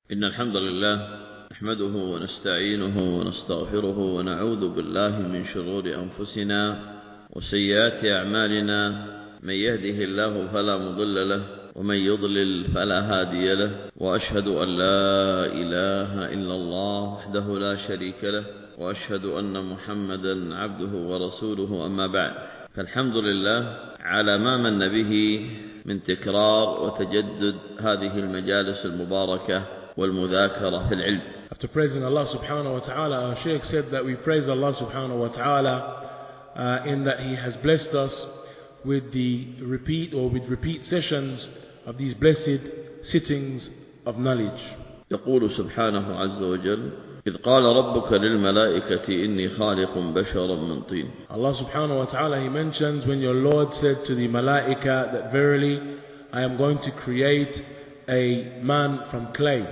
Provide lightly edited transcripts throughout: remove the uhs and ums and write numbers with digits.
إن الحمد لله نحمده ونستعينه ونستغفره ونعوذ بالله من شرور أنفسنا وسيئات أعمالنا. من يهده الله فلا مضل له ومن يضلل فلا هادي له، وأشهد أن لا إله إلا الله وحده لا شريك له، وأشهد أن محمدا عبده ورسوله. أما بعد، فالحمد لله على ما من به من تكرار وتجدد هذه المجالس المباركة والمذاكرة في العلم. After praising Allah subhanahu wa ta'ala, our Shaykh said that we praise Allah subhanahu wa ta'ala in that He has blessed us with repeat sessions of these blessed sittings of knowledge. يقول سبحانه عز وجل: إذ قال ربك للملائكة إني خالق بشرا من طين. Allah subhanahu wa ta'ala, He mentions when your Lord said to the malaika that verily I am going to create a man from clay.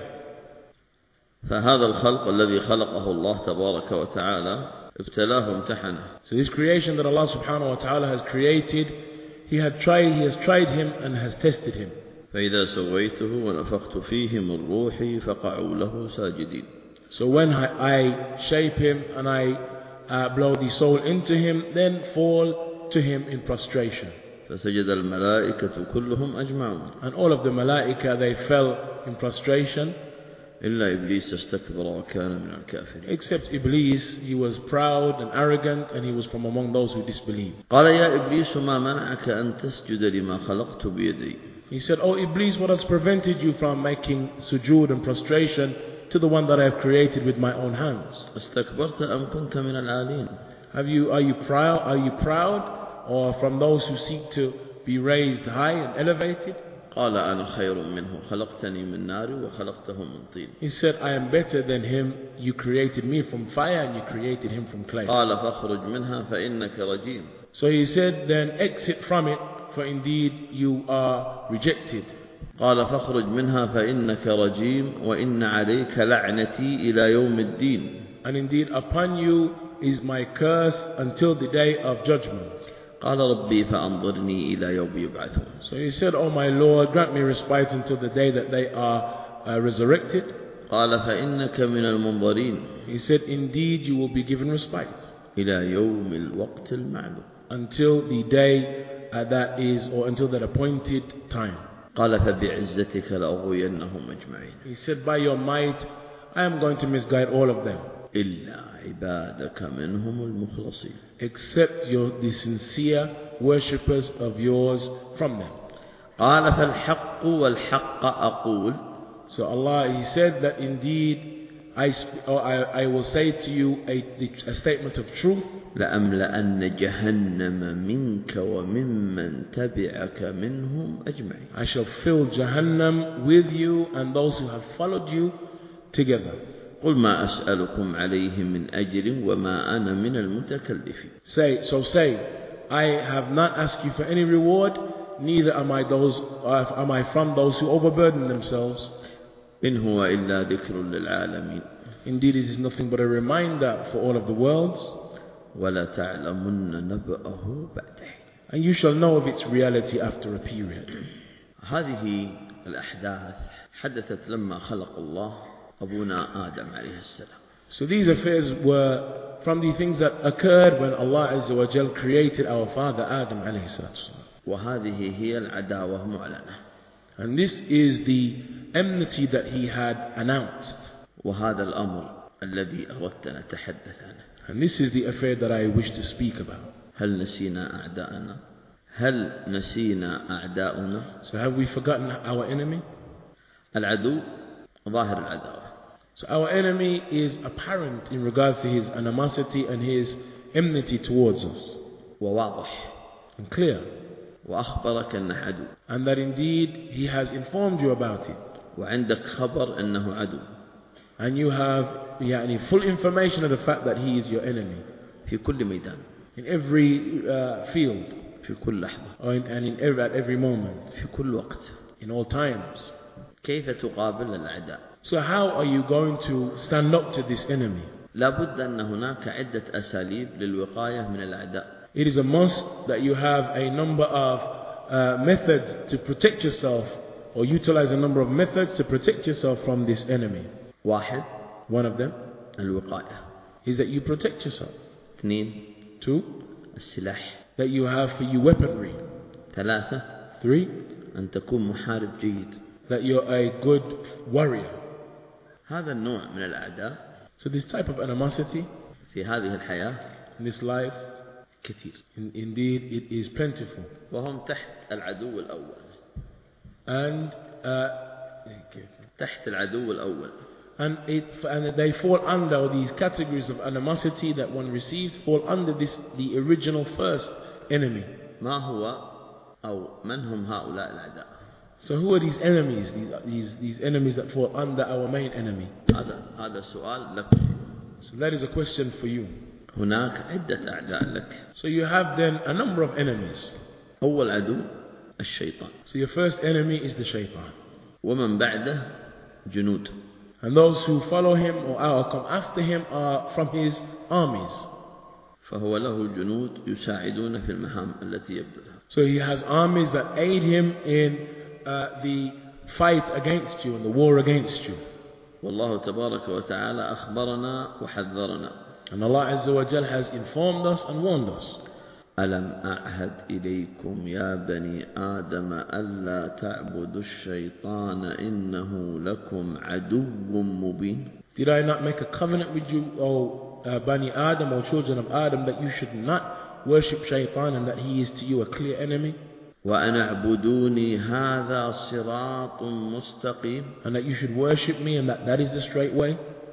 فهذا الخلق الذي خلقه الله تبارك وتعالى ابتلاه امتحنه. So this creation that Allah subhanahu wa ta'ala has created, He has tried him and has tested him. فإذا سويته ونفخت فيه من روحي فقعوا له ساجدين. So when I shape him and I blow the soul into him, then fall to him in prostration. فسجد الملائكة كلهم أجمعون. And all of the malaika, they fell in prostration. إلا إبليس استكبر وكان من الكافرين. Except Iblis, he was proud and arrogant and he was from among those who disbelieved. قال يا إبليس ما منعك أن تسجد لما خلقت بيدي. He said, "Oh Iblis, what has prevented you from making sujood and prostration to the one that I have created with my own hands? استكبرت أم كنت من العالين. Are you proud or from those who seek to be raised high and elevated?" قال أنا خير منه خلقتني من نار وخلقته من طين. He said, "I am better than him. You created me from fire and you created him from clay." قال فاخرج منها فإنك رجيم. So he said, "Then exit from it, for indeed you are rejected." قال فاخرج منها فإنك رجيم وإن عليك لعنتي إلى يوم الدين. And indeed upon you is my curse until the day of judgment. قال ربي فأنظرني إلى يوم يبعثون. So he said, "Oh my Lord, grant me respite until the day that they are resurrected." قال فإنك من المنظرين. He said, "Indeed you will be given respite إلى يوم الوقت المعلوم. until the day that is, or until that appointed time." قال فبعزتك لأغوينهم أجمعين. He said, "By your might I am going to misguide all of them, إلا عبادك منهم المخلصين. except the sincere worshippers of yours from them." قال فالحق والحق أقول. So Allah, He said that indeed I will say to you a statement of truth. لأملأن جهنم منك وممن تبعك منهم أجمعين. I shall fill Jahannam with you and those who have followed you together. قل ما أسألكم عليه من أجر وما أنا من المتكلفين. Say, I have not asked you for any reward, neither am I from those who overburden themselves. إن هو إلا ذكر للعالمين. Indeed it is nothing but a reminder for all of the worlds. ولا تعلمن نبأه بعد حين. And you shall know of its reality after a period. هذه الأحداث حدثت لما خلق الله أبونا آدم عليه السلام. So these affairs were from the things that occurred when Allah Azza wa Jal created our father Adam alayhi salatu. وهذه هي العداوة معلنة. And this is the enmity that He had announced. وهذا الأمر الذي أردت أن أتحدث عنه. And this is the affair that I wish to speak about. هل نسينا أعداءنا؟ هل نسينا أعداؤنا؟ So have we forgotten our enemy? العدو ظاهر العداوة. So our enemy is apparent in regards to his animosity and his enmity towards us. وواضح. And clear. وأخبرك أنه عدو. And that indeed he has informed you about it. وعندك خبر أنه عدو. And you have full information of the fact that he is your enemy. في كل ميدان. In every field. في كل لحظة. At every moment. في كل وقت. In all times. كيف تقابل الأعداء؟ So how are you going to stand up to this enemy? لابد أن هناك عدة أساليب للوقاية من الأعداء. It is a must that you have a number of methods to protect yourself or utilize a number of methods to protect yourself from this enemy. واحد One of them الوقاية. is that you protect yourself. 2 2, السلاح. that you have for you weaponry. 3 3, أن تكون محارب جيد. that you're a good warrior. هذا النوع من الأعداء So this type of animosity في هذه الحياة in this life, كثير، indeed it is plentiful. وهم تحت العدو الأول. And تحت العدو الأول. and they fall under these categories of animosity that one receives, fall under the original first enemy. ما هو أو من هم هؤلاء الأعداء؟ So who are these enemies, these enemies that fall under our main enemy? هذا سؤال لكم. So that is a question for you. هناك عدة أعداء لك. So you have then a number of enemies. أول عدو الشيطان. So your first enemy is the shaitan. ومن بعده جنود. And those who follow him or come after him are from his armies. فهو له جنود يساعدون في المهام التي يبذلها. So he has armies that aid him in the fight against you and the war against you. والله تبارك وتعالى أخبرنا وحذرنا. And Allah Azza wa Jal has informed us and warned us. ألم أعهد إليكم يا بني آدم ألا تعبدوا الشيطان إنه لكم عدو مبين. Did I not make a covenant with you, O Bani Adam, or children of Adam, that you should not worship shaitan and that he is to you a clear enemy? وأن اعبدوني هذا صراط مستقيم. And that you should worship me and that is the straight way?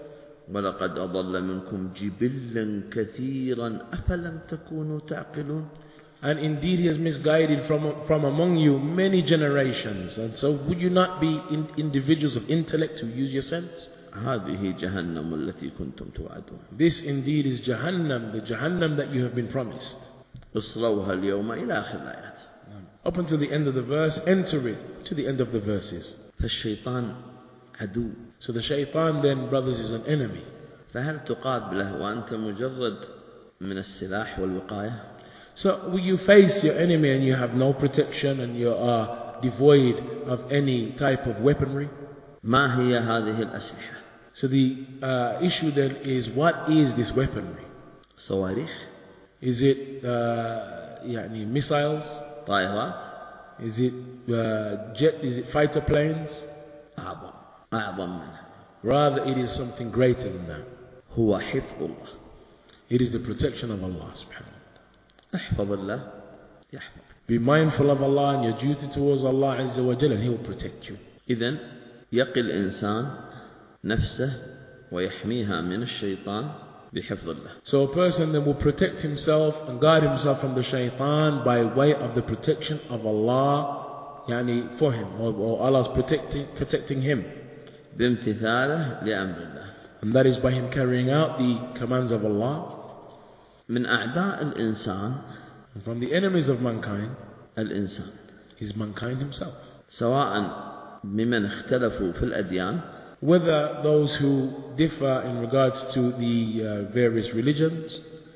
ولقد أضل منكم جبلا كثيرا أفلم تكونوا تعقلون. And indeed he has misguided from among you many generations. And so would you not be individuals of intellect who use your sense? هذه جهنم التي كنتم توعدون. This indeed is Jahannam, the Jahannam that you have been promised. اصلوها اليوم إلى آخر الآيات. Up until the end of the verse, enter it to the end of the verses. فالشيطان عدو. So the shaitan then, brothers, is an enemy. فهل تقابله وأنت مجرد من السلاح والوقاية؟ So will you face your enemy and you have no protection and you are devoid of any type of weaponry? ما هي هذه الأسلحة؟ So the issue then is, what is this weaponry? صواريخ. Is it missiles? طائرات. Is it jet? Is it fighter planes? أعظم منها. Rather, it is something greater than that. هو حفظ الله. It is the protection of Allah subhanahu wa ta'ala. احفظ الله يحفظ. Be mindful of Allah and your duty towards Allah Azza wa Jalla, and He will protect you. إذن يقي الإنسان نفسه ويحميها من الشيطان بحفظ الله. So a person then will protect himself and guard himself from the shaitan by way of the protection of Allah, for him, or Allah's protecting him. بامتثاله لأمر الله. And that is by him carrying out the commands of Allah. من أعداء الإنسان. And from the enemies of mankind, الإنسان. is mankind himself. سواء بمن اختلفوا في الأديان. Whether those who differ in regards to the various religions,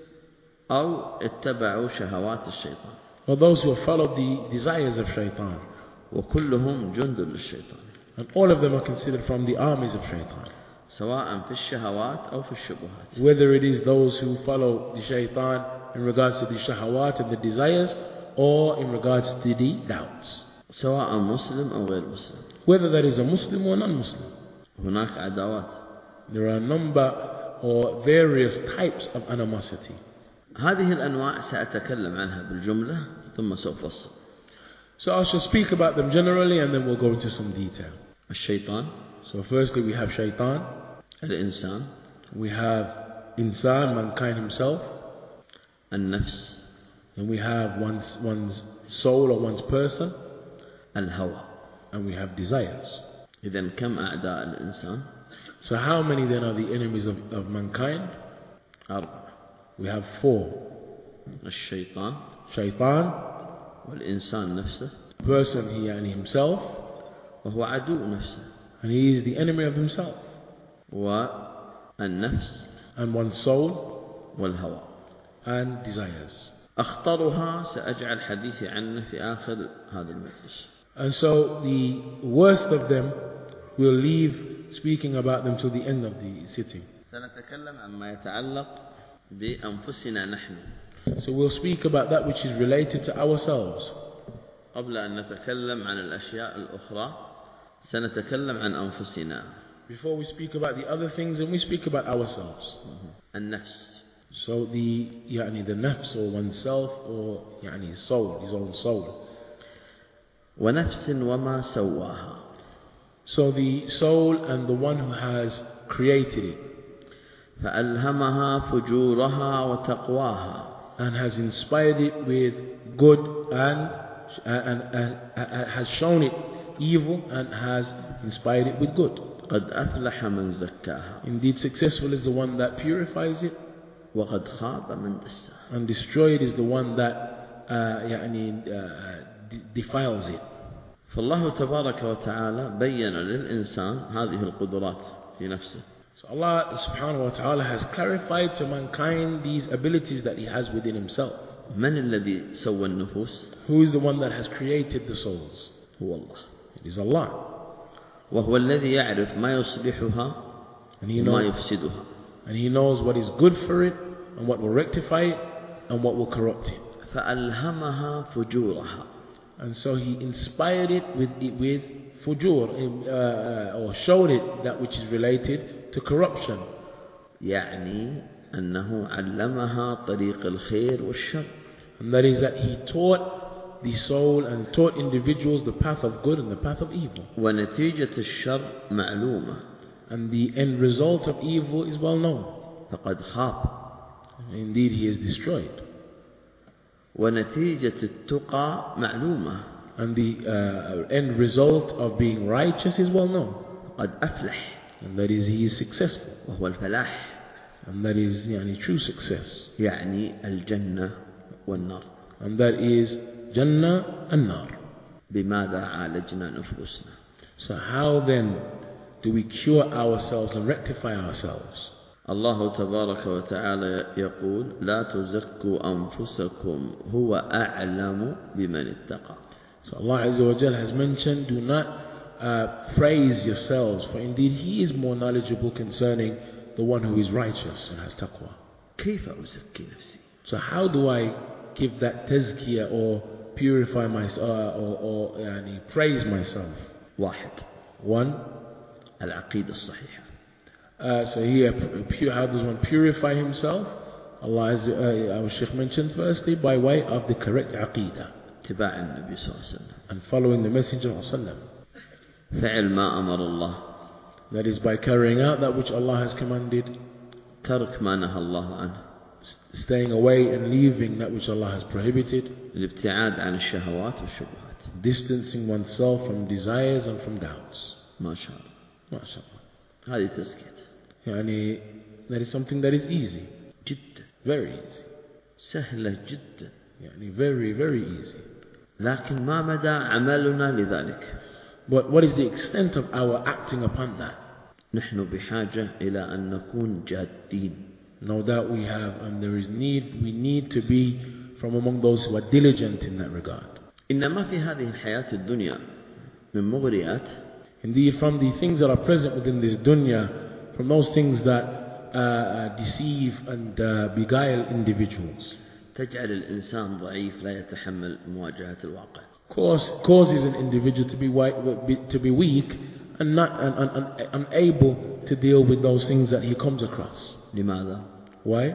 أو اتبعوا شهوات الشيطان. or those who have followed the desires of shaitan. وكلهم جند للشيطان. And all of them are considered from the armies of shaitan. سواء في الشهوات أو في الشبهات. Whether it is those who follow the shaitan in regards to the shahawat and the desires, or in regards to the doubts. سواء مسلم أو غير مسلم. Whether that is a Muslim or non-Muslim. هناك عداوات. There are a number or various types of animosity. هذه الأنواع سأتكلم عنها بالجملة ثم سوف أفصل. So I shall speak about them generally and then we'll go into some detail. الشيطان. So firstly we have shaitan. الإنسان. We have insan, mankind himself. النفس. And we have one's soul or one's person. الهوى. And we have desires. إذن كم أعداء الإنسان؟ So how many then are the enemies of mankind? 4. We have 4. الشيطان. Shaitan. والإنسان نفسه. Person, he himself. وهو عدو نفسه. And he is the enemy of himself. والنفس. And one's soul. والهوى. And desires. أخطرها سأجعل حديثي عنه في آخر هذا المجلس. And so the worst of them will leave speaking about them till the end of the sitting. سنتكلم عما يتعلق بأنفسنا نحن. So we'll speak about that which is related to ourselves. قبل أن نتكلم عن الأشياء الأخرى سنتكلم عن أنفسنا. Before we speak about the other things, and we speak about ourselves. النفس. So the nafs, or oneself, or soul, his own soul. ونفس وما سواها. So the soul and the one who has created it. فألهمها فجورها وتقواها. And has inspired it with good and has shown it evil and has inspired it with good. قد أفلح من زكاها. Indeed, successful is the one that purifies it. وقد خاب من دساها. And destroyed is the one that defiles it. فالله تبارك وتعالى بين للإنسان هذه القدرات في نفسه. So Allah subhanahu wa ta'ala has clarified to mankind these abilities that He has within Himself. من الذي سوى النفوس؟ Who is the one that has created the souls? هو الله. It is Allah. وهو الذي يعرف ما يصلحها وما يفسدها. And He knows what is good for it and what will rectify it and what will corrupt it. فألهمها فجورها. And so He inspired it with fujur, or showed it that which is related to corruption. يعني أنه علمها طريق الخير والشر. And that is that He taught the soul and taught individuals the path of good and the path of evil. ونتيجة الشر معلومة. And the end result of evil is well known. فقد خاب. Indeed, he is destroyed. ونتيجة التقى معلومة. And the end result of being righteous is well known. قد أفلح. And that is, he is successful. وهو الفلاح. And that is true success. يعني الجنة والنار. And that is Jannah and Nar. بماذا عالجنا نفوسنا؟ So how then do we cure ourselves and rectify ourselves? الله تبارك وتعالى يقول لا تزكوا أنفسكم هو أعلم بمن اتقى. So Allah Azza wa Jal has mentioned, do not praise yourselves, for indeed He is more knowledgeable concerning the one who is righteous and has taqwa. كيف أزكي نفسي؟ So how do I give that tazkiyah or purify myself or praise myself? واحد. One, العقيدة الصحيحة. So here, how does one purify himself? Allah, as our Shaykh mentioned, firstly by way of the correct aqidah. اتباع النبي صلى الله عليه وسلم. And following the Messenger صلى الله عليه وسلم. فعل ما أمر الله. That is by carrying out that which Allah has commanded. ترك ما نهى الله عنه. Staying away and leaving that which Allah has prohibited. الابتعاد عن الشهوات والشبهات. Distancing oneself from desires and from doubts. ما شاء الله. ما شاء الله. هذه تزكية. that is something that is easy. جدا. Very easy. سهلة جدا. very, very easy. لكن ما مدى عملنا لذلك؟ But what is the extent of our acting upon that? نحن بحاجة إلى أن نكون جادين. No doubt we have, and we need to be from among those who are diligent in that regard. إنما في هذه الحياة الدنيا من مغريات. Indeed, from the things that are present within this dunya, from those things that deceive and beguile individuals, تجعل الإنسان ضعيف لا يتحمل مواجهة الواقع. Causes an individual to be weak and not unable to deal with those things that he comes across. لماذا؟ Why?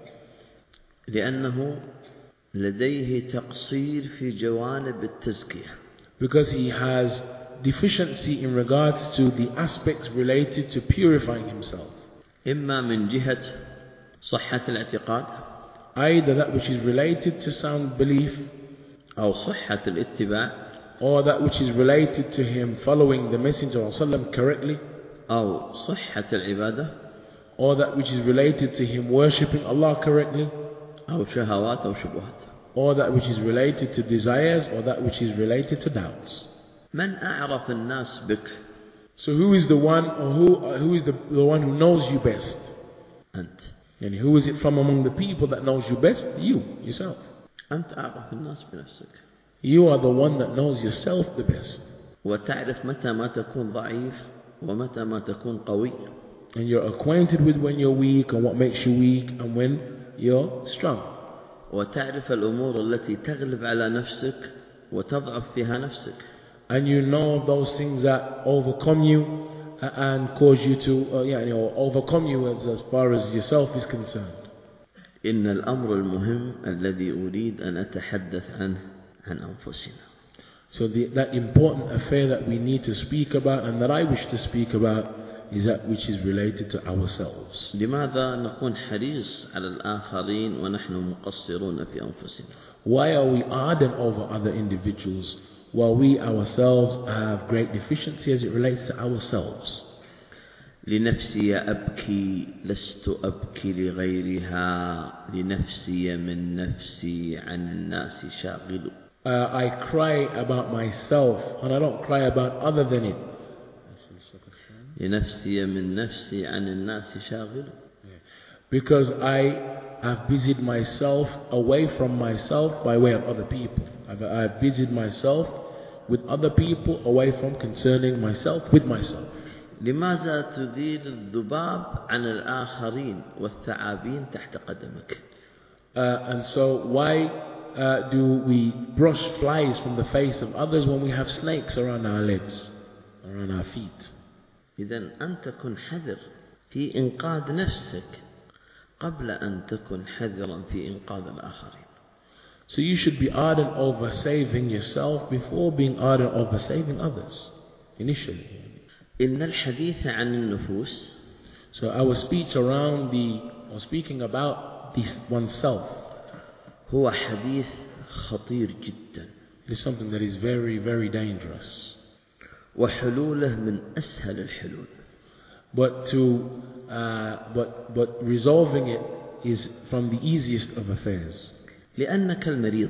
لأنه لديه تقصير في جوانب التزكية. Because he has deficiency in regards to the aspects related to purifying himself. إما من جهة صحة الاعتقاد. Either that which is related to sound belief, أو صحة الاتباع. or that which is related to him following the Messenger ﷺ correctly, أو صحة العبادة. or that which is related to him worshipping Allah correctly, أو شهوات أو شبهات. or that which is related to desires, or that which is related to doubts. من أعرف الناس بك؟ So who is the one, or who is the one who knows you best? أنت. And who is it from among the people that knows you best? You, yourself. أنت أعرف الناس بنفسك. You are the one that knows yourself the best. وتعرف متى ما تكون ضعيف ومتى ما تكون قوي. And you're acquainted with when you're weak and what makes you weak and when you're strong. وتعرف الأمور التي تغلب على نفسك وتضعف فيها نفسك. And you know those things that overcome you and cause you to or overcome you as far as yourself is concerned. إن الأمر المهم الذي أريد أن أتحدث عنه عن أنفسنا. So that important affair that we need to speak about and that I wish to speak about is that which is related to ourselves. لماذا نكون حريص على الآخرين ونحن مقصرون في أنفسنا؟ Why are we ardent over other individuals while we ourselves have great deficiency as it relates to ourselves? لنفسي أبكي لست أبكي لغيرها لنفسي من نفسي عن الناس شاغل. I cry about myself and I don't cry about other than it. لنفسي من نفسي عن الناس شاغل. Because I have busied myself away from myself by way of other people. I've busied myself with other people away from concerning myself with myself. لماذا تدير الذباب عن الآخرين والثعابين تحت قدمك؟ And so why do we brush flies from the face of others when we have snakes around our legs, around our feet? إذن أنت كن حذر في إنقاذ نفسك قبل أن تكن حذرا في إنقاذ الآخرين. So you should be ardent over saving yourself before being ardent over saving others, initially. إن الحديث عن النفوس. So our speech around speaking about oneself. هو حديث خطير جدا. It is something that is very, very dangerous. وحلوله من أسهل الحلول. But resolving it is from the easiest of affairs. لأنك المريض.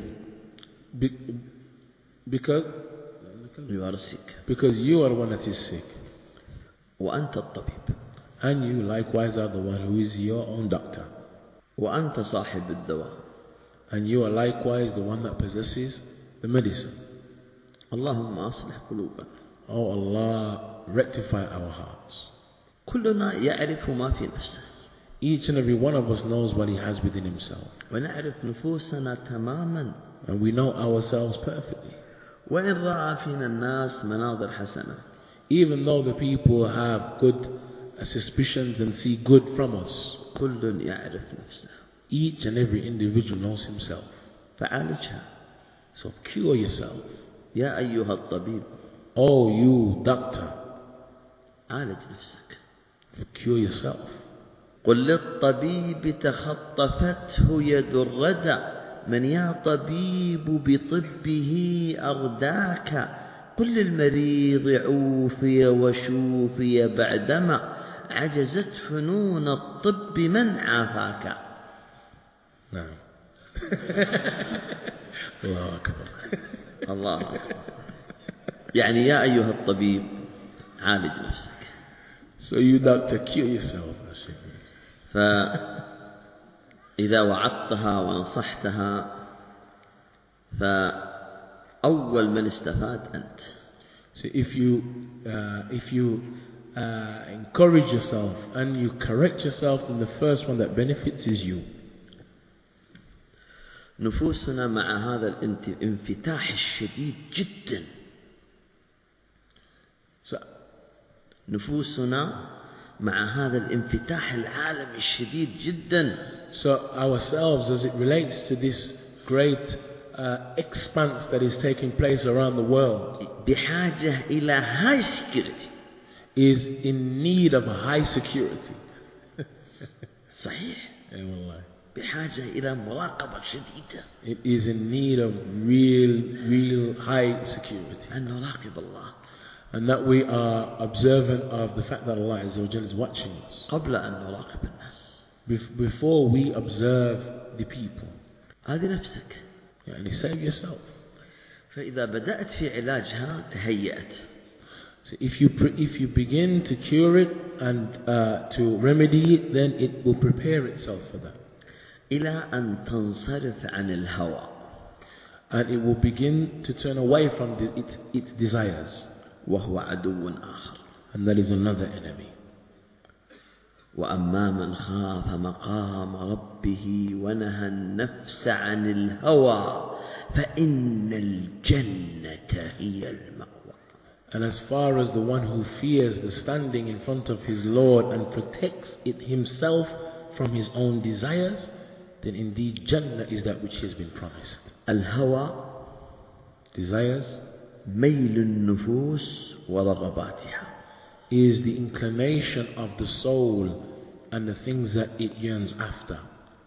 Because you are sick. Because you are the one that is sick. وأنت الطبيب. And you likewise are the one who is your own doctor. وأنت صاحب الدواء. And you are likewise the one that possesses the medicine. اللهم أصلح قلوبنا. Oh Allah, rectify our hearts. كلنا يعرف ما في نفسه. Each and every one of us knows what he has within himself. ونعرف نفوسنا تماما. And we know ourselves perfectly. وإن رأى فينا الناس مناظر حسنة. Even though the people have good suspicions and see good from us. كل يعرف نفسه. Each and every individual knows himself. فعالجها. So cure yourself. يا أيها الطبيب. Oh you doctor. عالج نفسك. Cure yourself. قل للطبيب تخطفته يد الردى من يا طبيب بطبه أرداك قل للمريض عوفي وشوفي بعدما عجزت فنون الطب من عافاك. نعم. الله أكبر. الله أكبر. يعني يا أيها الطبيب عالج نفسك. So you doctor, cure yourself. فإذا وعظتها ونصحتها فأول من استفاد أنت. So if you encourage yourself and you correct yourself, then the first one that benefits is you. نفوسنا مع هذا الانفتاح الشديد جدا. نفوسنا مع هذا الانفتاح العالمي الشديد جدا. So ourselves, as it relates to this great expanse that is taking place around the world, بحاجة إلى high security. Is in need of a high security. صحيح. أي والله. بحاجة إلى مراقبة شديدة. It is in need of real high security. أن نراقب الله. And that we are observant of the fact that Allah Azza wa Jalla is watching us. قبل أن نراقب الناس. Before we observe the people. هذه نفسك. يعني save yourself. فإذا بدأت في علاجها تهيأت. So if you begin to cure it and to remedy it, then it will prepare itself for that. إلى أن تنصرف عن الهوى. and it will begin to turn away from its desires. وهو عدو آخر. And that is another enemy. وأما من خاف مقام ربه ونهى النفس عن الهوى فإن الجنة هي المأوى. And as far as the one who fears the standing in front of his Lord and protects it himself from his own desires, then indeed Jannah is that which has been promised. الهوى Desires ميل النفوس ورغباتها, is the inclination of the soul and the things that it yearns after.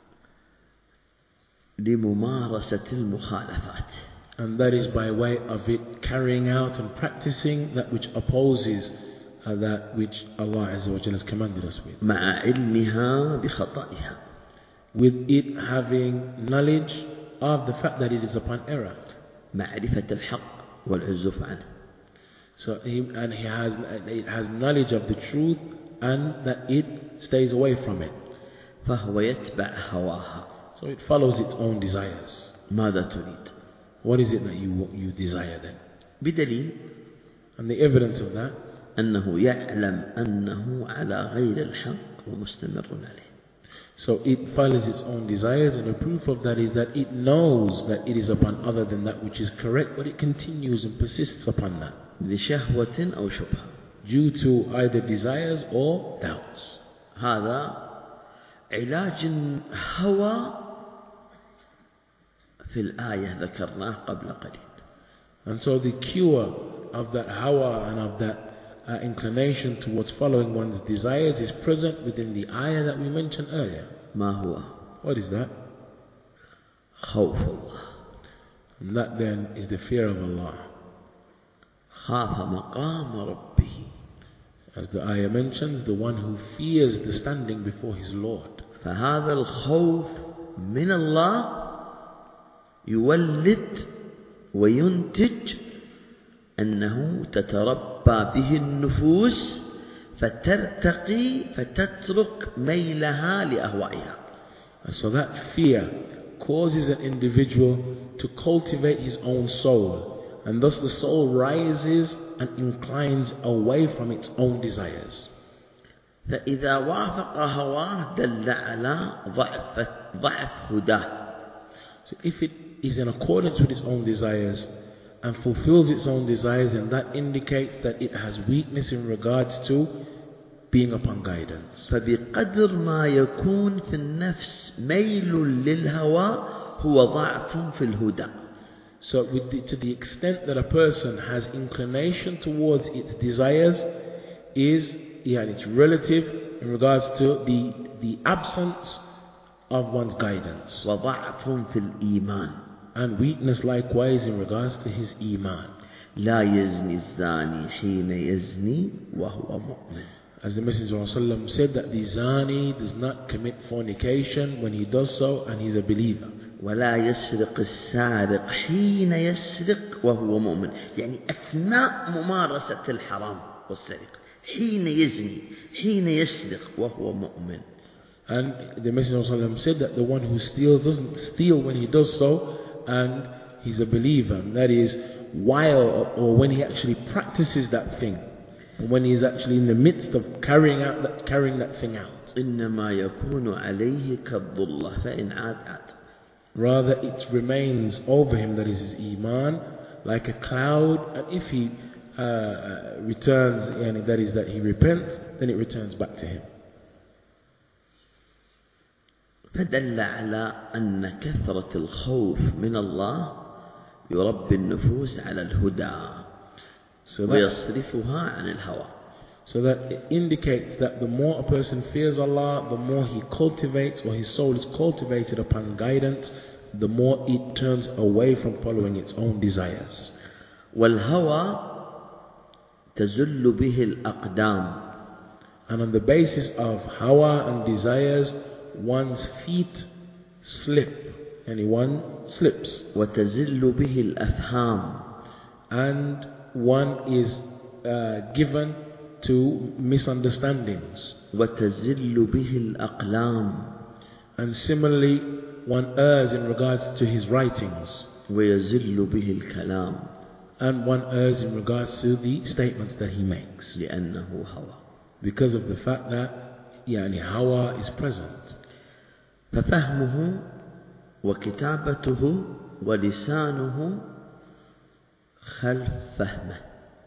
لممارسة المخالفات, And that is by way of it carrying out and practicing that which opposes that which Allah Azza wa Jalla has commanded us with. مع علمها بخطئها, With it having knowledge of the fact that it is upon error. معرفة الحق والعزوف عنه. So it has knowledge of the truth and that it stays away from it. فهو يتبع هواها. So it follows its own desires. ماذا تريد؟ What is it that you desire then? بدليل And the evidence of that, أنه يعلم أنه على غير الحق ومستمر عليه. so it follows its own desires, and the proof of that is that it knows that it is upon other than that which is correct, but it continues and persists upon that, لشهوة أو شبهة. due to either desires or doubts. هذا علاج الهوى في الآية ذكرناه قبل قليل. And so the cure of that hawa and of that inclination towards following one's desires is present within the ayah that we mentioned earlier. ما هو؟ What is that? خوف الله. And that then is the fear of Allah. خاف مقام ربه. As the ayah mentions, the one who fears the standing before his Lord. فهذا الخوف من الله يولد وينتج أنه تتربى به النفوس فترتقي فتترك ميلها لأهوائها. And so that fear causes an individual to cultivate his own soul, and thus the soul rises and inclines away from its own desires. فإذا وافق هواه دل على ضعف هداه. So if it is in accordance with its own desires and fulfills its own desires, then that indicates that it has weakness in regards to being upon guidance. فبقدر ما يكون في النفس ميل للهوى هو ضعف في الهدى. So to the extent that a person has inclination towards its desires it's relative in regards to the absence of one's guidance. وضعف في الإيمان. And weakness likewise in regards to his iman. لا يزني الزاني حين يزني وهو مؤمن. As the Messenger of Allah said, that the zani does not commit fornication when he does so and he's a believer. ولا يسرق السارق حين يسرق وهو مؤمن. يعني أثناء ممارسة الحرام والسرقة. حين يزني حين يسرق وهو مؤمن. And the Messenger of Allah said that the one who steals doesn't steal when he does so and he's a believer. And that is while or when he actually practices that thing. When he is actually in the midst of carrying that thing out. إنما يكون عليه كالظلة فإن عاد عاد. Rather it remains over him, that is his iman, like a cloud, and if he returns, and that is that he repents, then it returns back to him. فدل على أن كثرة الخوف من الله يربي النفوس على الهدى ويصرفها عن الهوى. So that it indicates that the more a person fears Allah, the more he cultivates, or his soul is cultivated upon guidance, the more it turns away from following its own desires. والهوى تزل به الأقدام. And on the basis of hawa and desires, one's feet slip, and one slips. وتزل به الأفهام. And one is given to misunderstandings. وتزل به الأقلام. And similarly, one errs in regards to his writings. ويزل به الكلام and one errs in regards to the statements that he makes لأنه هوى. because of the fact that يعني hawa is present. ففهمه وكتابته ولسانه خلف فهمه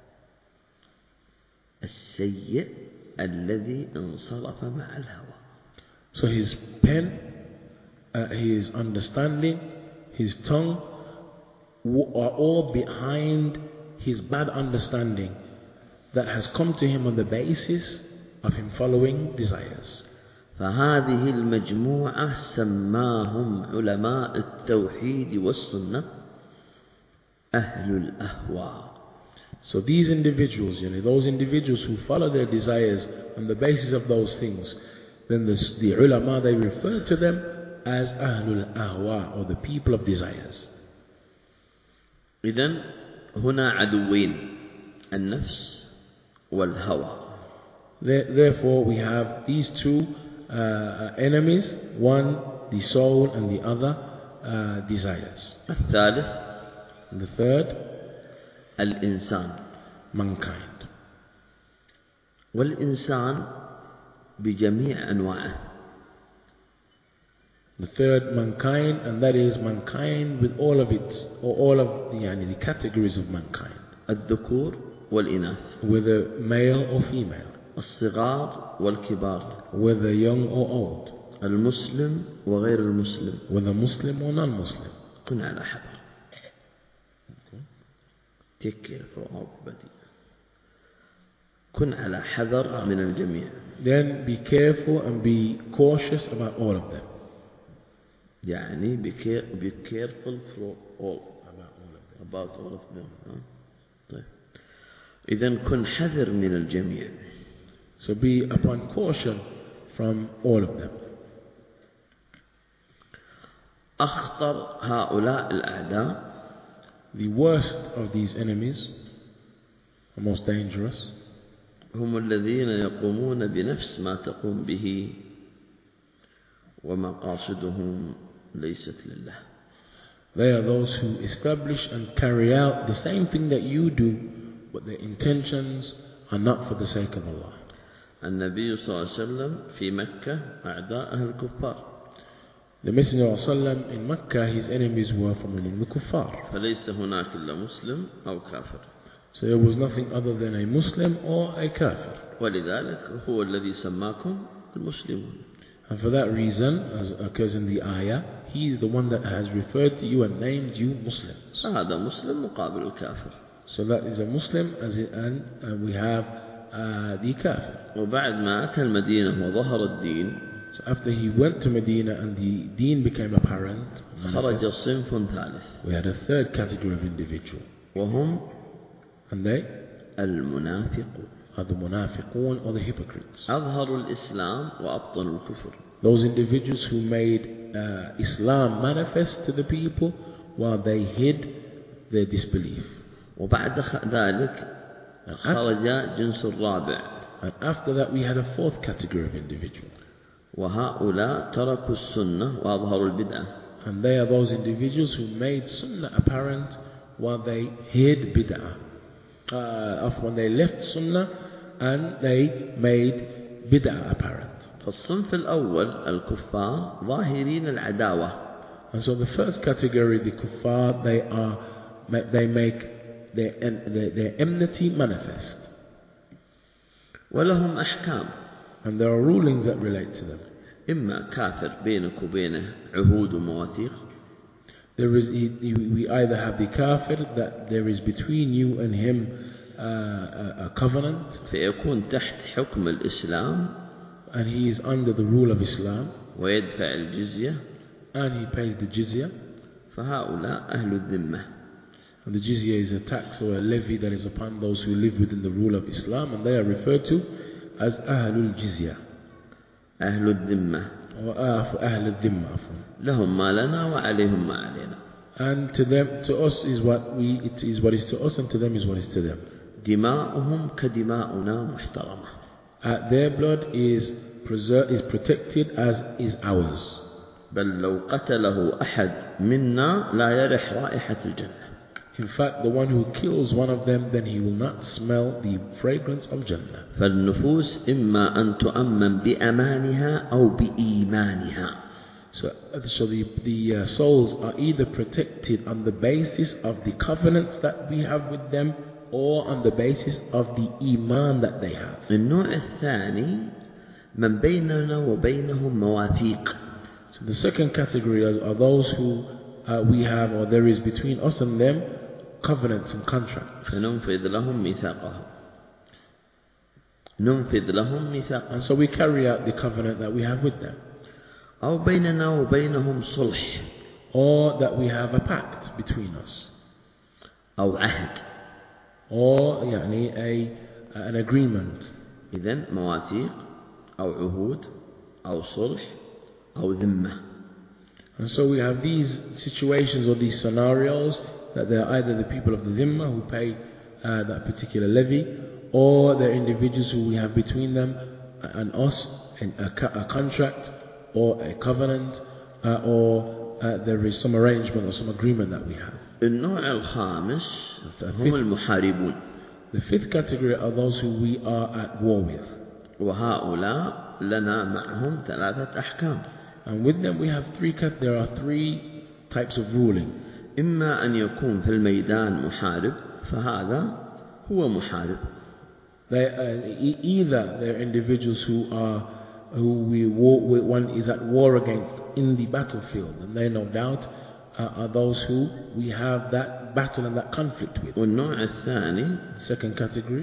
السيء الذي انصرف مع الهوى. So his pen, his understanding, his tongue are all behind his bad understanding that has come to him on the basis of him following desires. فهذه المجموعة سماهم علماء التوحيد والسنة أهل الأهواء. So these individuals, those individuals who follow their desires on the basis of those things, then the ulama, they refer to them as Ahlul Ahwa, or the people of desires. إذن هنا عدوين النفس والهوى. Therefore we have these two enemies, one the soul and the other desires. الثالث And the third, الإنسان. mankind. والإنسان بجميع أنواعه. The third, mankind, and that is mankind with all of its, or all of the categories of mankind. الذكور والإناث. Whether male or female. الصغار والكبار. Whether young or old. المسلم وغير المسلم. Whether Muslim or non-Muslim. كن على حذر. Take care for everybody. كن على حذر من الجميع. Then be careful and be cautious about all of them. يعني be careful for all. About all of them. طيب. إذن كن حذر من الجميع. So be upon caution from all of them. أخطر هؤلاء الأعداء. The worst of these enemies, the most dangerous, هم الذين يقومون بنفس ما تقوم به ومقاصدهم ليست لله. They are those who establish and carry out the same thing that you do, but their intentions are not for the sake of Allah. النبي صلى الله عليه وسلم في مكة أعداءه الكفار. The Messenger of Allah in Mecca, his enemies were from the kuffar. فليس هناك إلا مسلم أو كافر. So there was nothing other than a Muslim or a kafir. ولذلك هو الذي سماكم المسلمون. And for that reason, as occurs in the ayah, he is the one that has referred to you and named you Muslims. هذا مسلم مقابل الكافر. So that is a Muslim, and we have the kafir. وبعد ما أتى المدينة وظهر الدين. So after he went to Medina and the deen became apparent, خرج صنف ثالث. we had a third category of individual. وهم And they المنافقون. are the munafiqun, or the hypocrites. أظهروا الإسلام وأبطنوا الكفر. Those individuals who made Islam manifest to the people while they hid their disbelief. وبعد ذلك خرج جنس الرابع. And after that we had a fourth category of individual. وهؤلاء تركوا السنة وأظهروا البدعة. And they are those individuals who made sunnah apparent while they hid bid'ah. When they left sunnah and they made bid'ah apparent. فالصنف الأول الكفار ظاهرين العداوة. And so the first category, the kuffar, they make their enmity manifest. ولهم أحكام. And there are rulings that relate to them. إما كافر بينك وبينه عهود ومواثيق. We either have the kafir, that there is between you and him a covenant. فيكون تحت حكم الإسلام. And he is under the rule of Islam. ويدفع الجزية. And he pays the jizya. فهؤلاء أهل الذمة. And the jizya is a tax or a levy that is upon those who live within the rule of Islam, and they are referred to as Ahlul Jizya. أهل الذمة. Or Ahl al-Dhimma. لهم ما لنا وعليهم ما علينا. And to us is it is what is to us, and to them is what is to them. دماؤهم كدماؤنا محترمة. Their blood is protected as is ours. بل لو قتله أحد منا لا يرح رائحة الجنة. In fact, the one who kills one of them, then he will not smell the fragrance of Jannah. فالنفوس إما أن تؤمن بأمانها أو بإيمانها. So the souls are either protected on the basis of the covenants that we have with them, or on the basis of the iman that they have. النوع الثاني من بيننا وبينهم مواثيق. So the second category are those who we have, or there is between us and them, covenants and contracts. فننفذ لهم ميثاقهم. ننفذ لهم ميثاقهم. And so we carry out the covenant that we have with them. أو بيننا وبينهم صلح. Or that we have a pact between us. أو عهد. Or يعني an agreement. إذن مواثيق أو عهود أو صلح أو ذمة. And so we have these situations or these scenarios that they are either the people of the Dhimma who pay that particular levy, or they're individuals who we have between them and us a contract or a covenant, or there is some arrangement or some agreement that we have. النوع الخامس هم المحاربون. The fifth category are those who we are at war with. وهؤلاء لنا معهم ثلاثة أحكام. And with them we have there are three types of ruling. إما أن يكون في الميدان محارب فهذا هو محارب. Either they're individuals one is at war against in the battlefield, and they no doubt are those who we have that battle and that conflict with. والنوع الثاني, second category,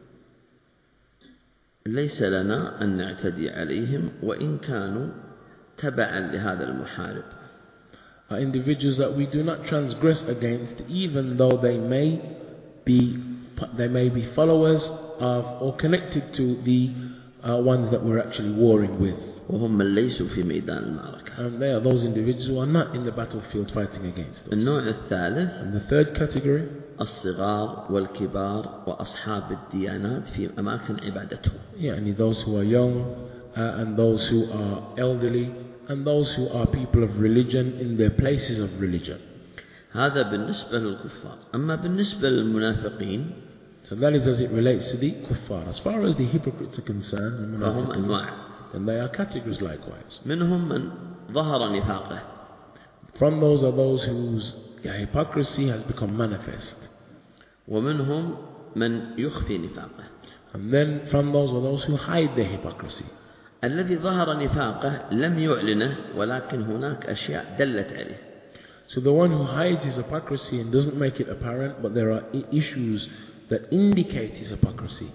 ليس لنا أن نعتدي عليهم وإن كانوا تبعا لهذا المحارب. Are individuals that we do not transgress against, even though they may be followers of or connected to the ones that we're actually warring with. وهم من ليسوا في ميدان المعركة. And they are those individuals who are not in the battlefield fighting against us. النوع الثالث, and the third category, الصغار والكبار وأصحاب الديانات في أماكن عبادتهم. يعني those who are young and those who are elderly and those who are people of religion in their places of religion. هذا بالنسبة للكفار. أما بالنسبة للمنافقين, so that is as it relates to the kuffar. As far as the hypocrites are concerned, فهم أنواع. then they are categories likewise. منهم من ظهر نفاقه. From those are those whose hypocrisy has become manifest. ومنهم من يخفي نفاقه. And then from those are those who hide their hypocrisy. الذي ظهر نفاقه لم يعلنه ولكن هناك أشياء دلت عليه. So the one who hides his hypocrisy and doesn't make it apparent, but there are issues that indicate his hypocrisy.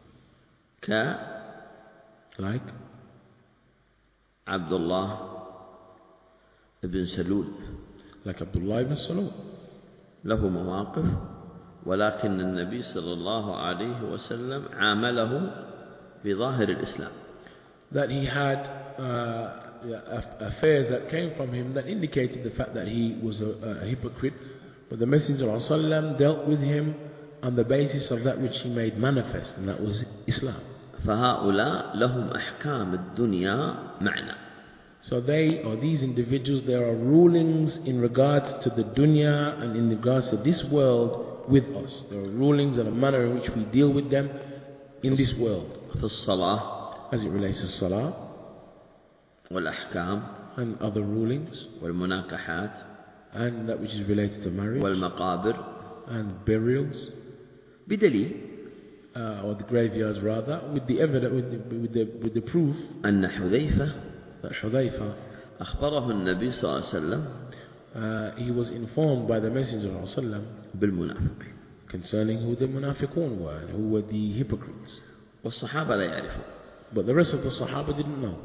Like Abdullah ibn Salul. Like Abdullah ibn Salul. له مواقف ولكن النبي صلى الله عليه وسلم عامله بظاهر الإسلام. That he had affairs that came from him that indicated the fact that he was a hypocrite, but the Messenger of Allah dealt with him on the basis of that which he made manifest, and that was Islam. فهؤلاء لهم أحكام الدنيا معنا. So these individuals, there are rulings in regards to the dunya and in regards to this world with us. There are rulings and a manner in which we deal with them in this world. في الصلاة, as it relates to salah, والأحكام, and other rulings, والمناكحات, and that which is related to marriage, والمقابر, and burials, بدليل, or the graveyards rather, with the evidence, with the proof, أن حذيفة, that Hudayfa, أخبره النبي صلى الله عليه وسلم, he was informed by the Messenger of Allah بالمنافقين, concerning who the munafiqun were and who were the hypocrites. والصحابة لا يعرفون. But the rest of the Sahaba didn't know.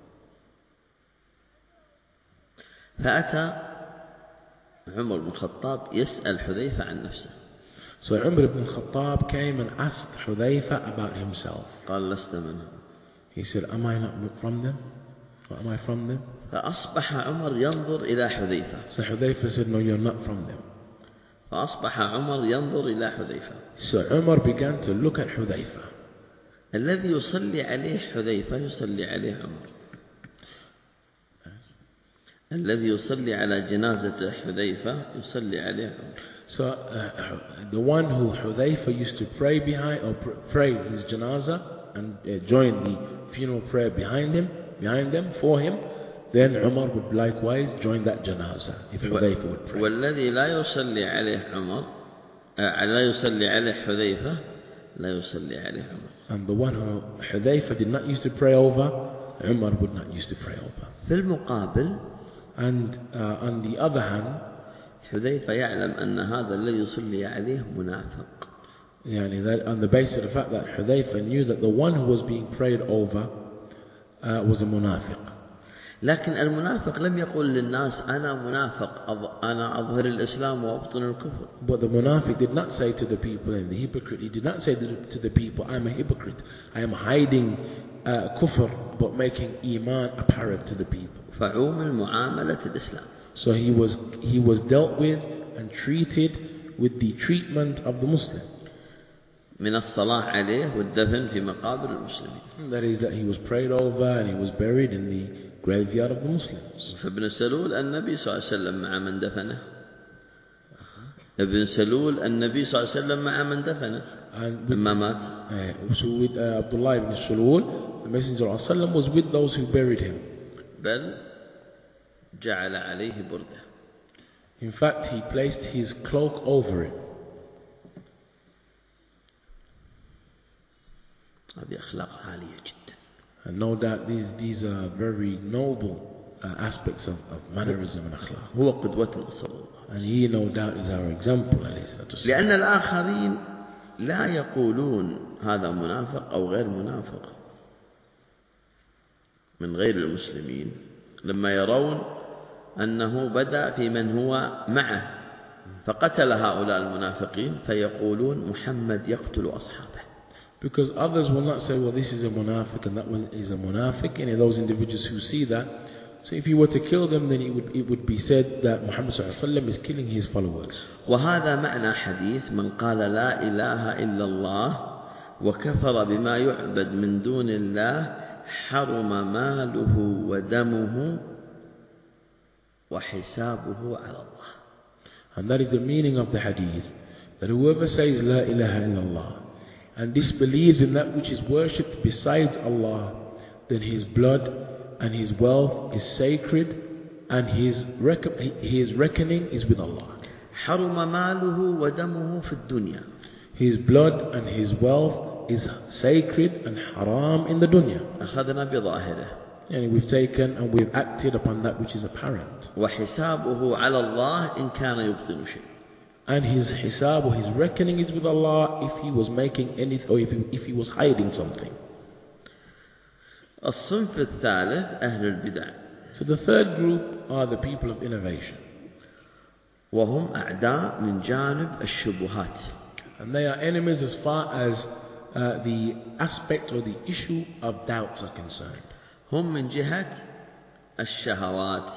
فأتى عمر بن الخطاب يسأل حذيفة عن نفسه. So Umar ibn Khattab came and asked Hudayfa about himself. قال لست منهم. He said, am I not from them? Or am I from them? فأصبح عمر ينظر إلى حذيفة. So Hudayfa said, no, you're not from them. فأصبح عمر ينظر إلى حذيفة. So Umar began to look at Hudayfa. الذي يصلي عليه حذيفة يصلي عليه عمر. الذي يصلي على جنازة حذيفة يصلي عليه عمر. So the one who Hudhayfa used to pray behind, or pray his janazah and join the funeral prayer behind them for him, then Umar would likewise join that janazah if Hudhayfa would pray. والذي لا يصلي عليه عمر لا يصلي عليه حذيفة لا يصلي عليه عمر. And the one who Hudhayfa did not used to pray over, Umar would not used to pray over. في المقابل And on the other hand, حذيفة يعلم أن هذا الذي يصلي عليه منافق. يعني that on the basis of the fact that Hudhayfa knew that the one who was being prayed over was a munafiq. لكن المنافق لم يقل للناس أنا منافق أنا أظهر الإسلام وأبطن الكفر. But the munafiq did not say to the people, and the hypocrite, he did not say to the people, I'm a hypocrite, I am hiding kufr but making iman apparent to the people. فعوم المعاملة الإسلام. So he was dealt with and treated with the treatment of the Muslim. من الصلاة عليه والدفن في مقابر المسلمين. That is that he was prayed over and he was buried in the graveyard of the Muslims. فابن سلول النبي صلى الله عليه وسلم مع من دفنه. ابن سلول النبي صلى الله عليه وسلم مع من دفنه لما مات. So with Abdullah ibn Sulul, the Messenger of Allah was with those who buried him. بل جعل عليه بردة. In fact, he placed his cloak over it. هذه أخلاق عالية جدا. And no doubt these are very noble aspects of mannerism and akhlaq. هو قدوتنا صلى الله عليه وسلم. And he no doubt is our example. لأن الآخرين لا يقولون هذا منافق أو غير منافق من غير المسلمين لما يرون أنه بدأ في من هو معه فقتل هؤلاء المنافقين فيقولون محمد يقتل أصحابه. Because others will not say, well, this is a munafiq and that one is a munafiq. And those individuals who see that, so if he were to kill them, then it would be said that Muhammad sallallahu alaihi wasallam is killing his followers. وهذا معنى حديث من قال لا إله إلا الله وكفر بما يعبد من دون الله حرم ماله ودمه وحسابه على الله. And that is the meaning of the hadith, that whoever says La ilaha illallah and disbelieves in that which is worshipped besides Allah, then his blood and his wealth is sacred and his reckoning is with Allah. حرم ماله ودمه في الدنيا. His blood and his wealth is sacred and haram in the dunya. أخذنا بظاهره. And we've taken and we've acted upon that which is apparent. وحسابه على الله إن كان يبطن شيء. And his hisab or his reckoning is with Allah if he was making anything or if he was hiding something. الصنف الثالث أهل البدع. So the third group are the people of innovation. وهم أعداء من جانب الشبهات. And they are enemies as far as the aspect or the issue of doubts are concerned. هم من جهة الشهوات.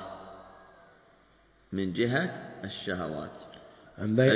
من جهة الشهوات. And they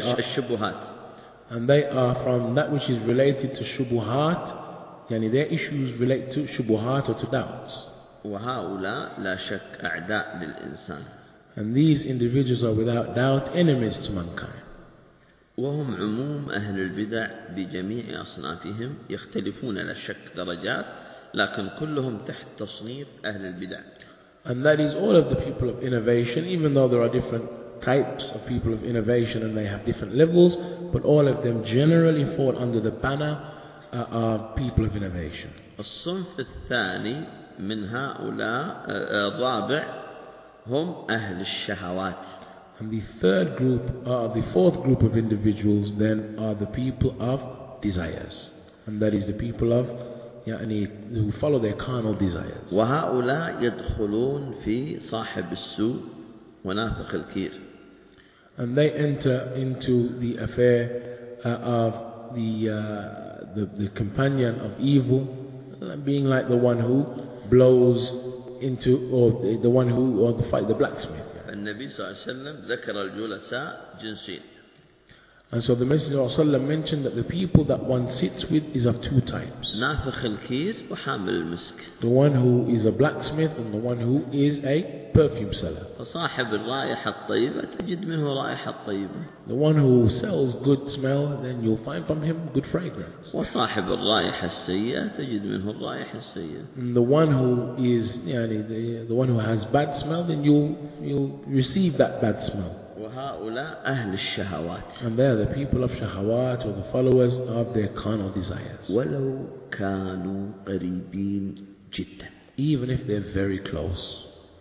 are from that which is related to shubuhat, yani their issues relate to shubuhat or to doubts. وهؤلاء لا شك أعداء للإنسان. And these individuals are without doubt enemies to mankind. وهم عموم أهل البدع بجميع أصنافهم يختلفون لا شك درجات لكن كلهم تحت تصنيف أهل البدع. And that is all of the people of innovation, even though there are different types of people of innovation and they have different levels, but all of them generally fall under the banner of people of innovation. الصنف الثاني من هؤلاء الرابع هم أهل الشهوات. And the fourth group of individuals then are the people of desires, and that is the people of who follow their carnal desires. وهؤلاء يدخلون في صاحب السوء ونافخ الكير. And they enter into the affair of the companion of evil, being like the one who blows into, or the one who, or the blacksmith. النبي صلى الله عليه وسلم ذكر الجلساء جنسين. And so the Messenger of Allah mentioned that the people that one sits with is of two types. نافخ الكير وحامل المسك. The one who is a blacksmith and the one who is a perfume seller. فصاحب الرائحة الطيبة تجد منه رائحة طيبة. The one who sells good smell, then you'll find from him good fragrance. وصاحب الرائحة السيئة تجد منه الرائحة السيئة. And the one who is, the one who has bad smell, then you'll receive that bad smell. وهؤلاء أهل الشهوات. And they are the people of shahawat, or the followers of their carnal desires. ولو كانوا قريبين جدا. Even if they're very close.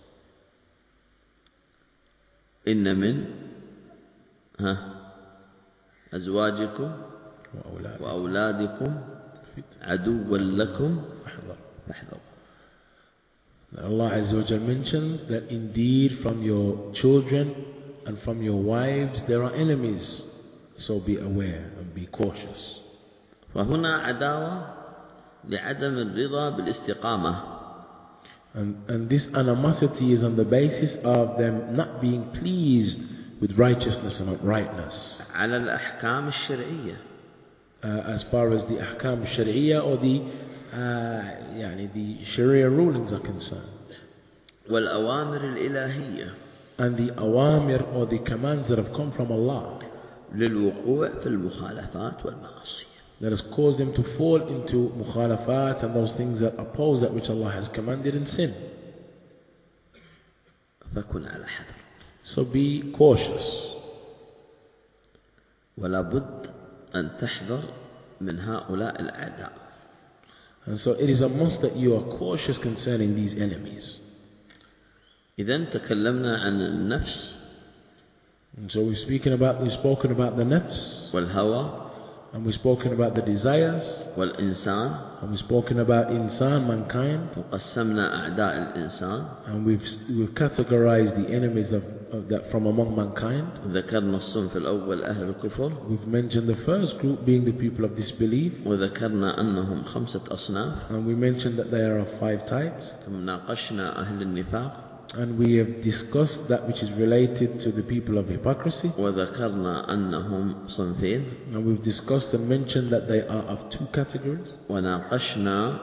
إن من أزواجكم وأولادكم عدوا لكم فاحذروا. Allah Azza wa Jal mentions that indeed from your children and from your wives there are enemies, so be aware and be cautious. فهنا عداوة لعدم الرضا بالاستقامة. And this animosity is on the basis of them not being pleased with righteousness and uprightness. على الأحكام الشرعية. As far as the ahkam al-shari'iyya or the sharia rulings are concerned. والأوامر الإلهية. And the awamir or the commands that have come from Allah. للوقوع في المخالفات والمعاصي. That has caused them to fall into mukhalafat and those things that oppose that which Allah has commanded and sin. فكن على حذر. So be cautious. ولا بد أن تحذر من هؤلاء الأعداء. And so it is a must that you are cautious concerning these enemies. إذن تكلمنا عن النفس. And so we've spoken about the nafs. والهوى. And we've spoken about the desires. والإنسان. And we've spoken about insan, mankind. وقسمنا أعداء الإنسان. And we've categorized the enemies of that from among mankind. ذكرنا الصنف الأول أهل الكفر. We've mentioned the first group being the people of disbelief. وذكرنا أنهم 5 أصناف. And we mentioned that there are 5 types. ثم ناقشنا أهل النفاق. And we have discussed that which is related to the people of hypocrisy. وذكرنا أنهم صنفين. And we've discussed and mentioned that they are of 2 categories. وناقشنا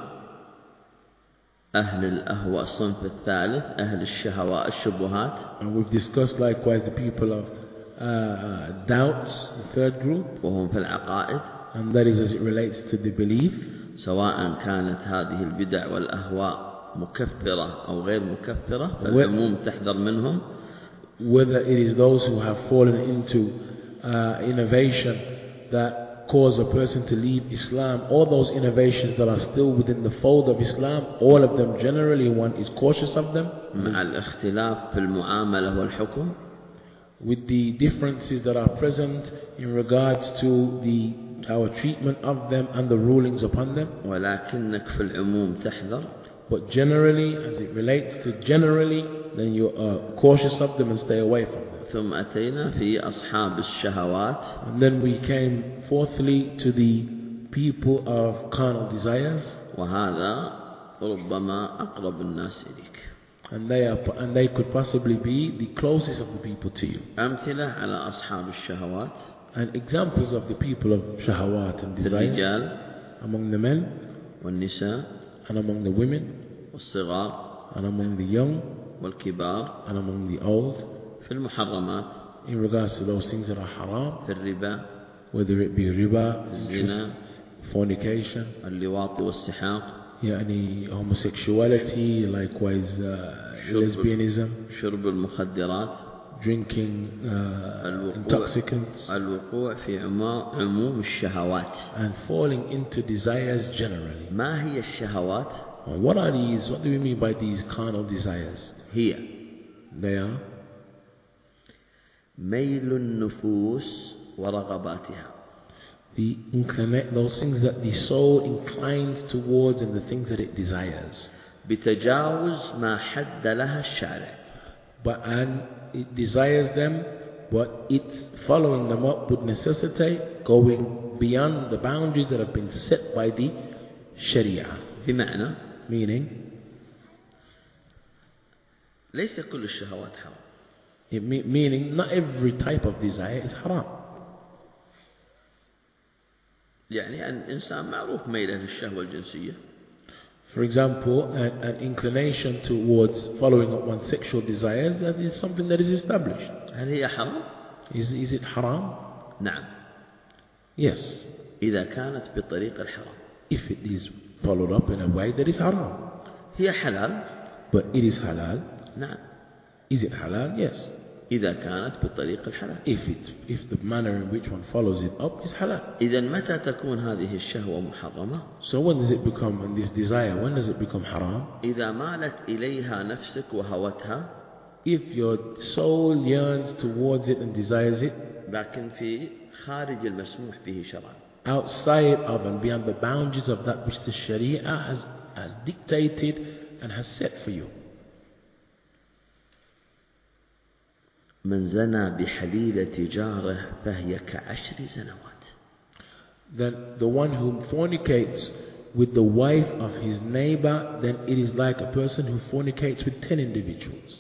أهل الأهواء الصنف الثالث أهل الشهوات الشبهات. And we've discussed likewise the people of doubts, the 3rd group. وهم في العقائد. And that is as it relates to the belief. سواء كانت هذه البدع والأهواء مكفرة أو غير مكفرة فالعموم تحذر منهم. Whether it is those who have fallen into innovation that cause a person to leave Islam, or those innovations that are still within the fold of Islam, all of them generally one is cautious of them. مع الاختلاف في المعاملة والحكم. With the differences that are present in regards to our treatment of them and the rulings upon them. ولكنك في العموم تحذر. But generally, as it relates to generally, then you are cautious of them and stay away from them. ثم أتينا في أصحاب الشهوات. And then we came fourthly to the people of carnal desires. وهذا ربما أقرب الناس إليك. And they could possibly be the closest of the people to you. أمثلة على أصحاب الشهوات. And examples of the people of shahawat and desires. الرجال. Among the men. والنساء. And among the women. والصغار. And among the young. والكبار. And among the old. في المحرمات. In regards to those things that are haram. في الربا. Whether it be riba, الزنا. fornication. اللواط والسحاق. يعني homosexuality, likewise lesbianism. شرب المخدرات. Drinking intoxicants. الوقوع في عموم الشهوات. And falling into desires generally. ما هي الشهوات؟ What are these? What do we mean by these carnal desires? هي. They are ميل النفوس ورغباتها. Those things that the soul inclines towards and the things that it desires. بتجاوز ما حد لها الشارع. And it desires them, but it's following them up would necessitate going beyond the boundaries that have been set by the Sharia. بمعنى Meaning, ليس كل الشهوات حرام. meaning not every type of desire is haram. يعني الإنسان معروف ميله للشهوة الجنسية. For example, an inclination towards following up one's sexual desires, that is something that is established. هل هي حرام؟ Is it haram? نعم. Yes. إذا كانت بطريق الحرام. If it is followed up in a way that is haram. هي حلال. But it is halal. نعم. Is it halal? Yes. إذا كانت بطريق الحلال. If the manner in which one follows it up is halal. إذا متى تكون هذه الشهوة محرمة؟ So when does it become, and this desire, when does it become haram? إذا مالت إليها نفسك وهوتها. If your soul yearns towards it and desires it. لكن في خارج المسموح به شرعا. Outside of and beyond the boundaries of that which the Sharia has dictated and has set for you. من زنى بحليلة جاره فهي كعشر سنوات. Then the one who fornicates with the wife of his neighbor, then it is like a person who fornicates with 10 individuals.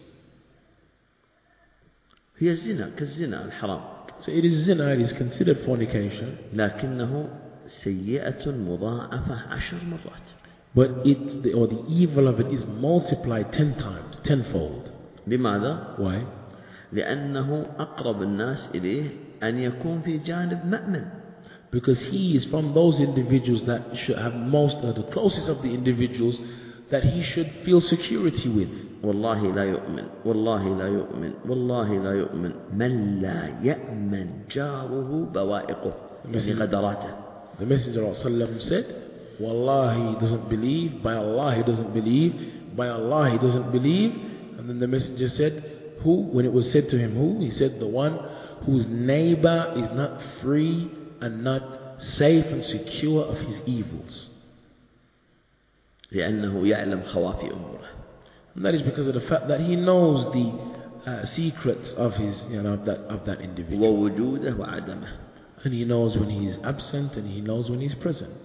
هي الزنا كالزنا الحرام. So it is zina, it is considered fornication. لكنه سيئة مضاعفة 10 مرات. But the evil of it is multiplied 10 times, tenfold. لماذا؟ Why? لأنه أقرب الناس إليه أن يكون في جانب مأمن. Because he is from those individuals that should have the closest of the individuals that he should feel security with. والله لا يؤمن والله لا يؤمن والله لا يؤمن من لا يأمن جاره بوائقه يعني غدراته. The Messenger of Allah said, Wallahi he doesn't believe, by Allah he doesn't believe, by Allah he doesn't believe. And then the Messenger said, who? When it was said to him, who? He said, the one whose neighbor is not free and not safe and secure of his evils. لأنه يعلم خوافي أموره. And that is because of the fact that he knows the secrets of his, of that individual. ووجوده وعدمه. And he knows when he is absent and he knows when he is present.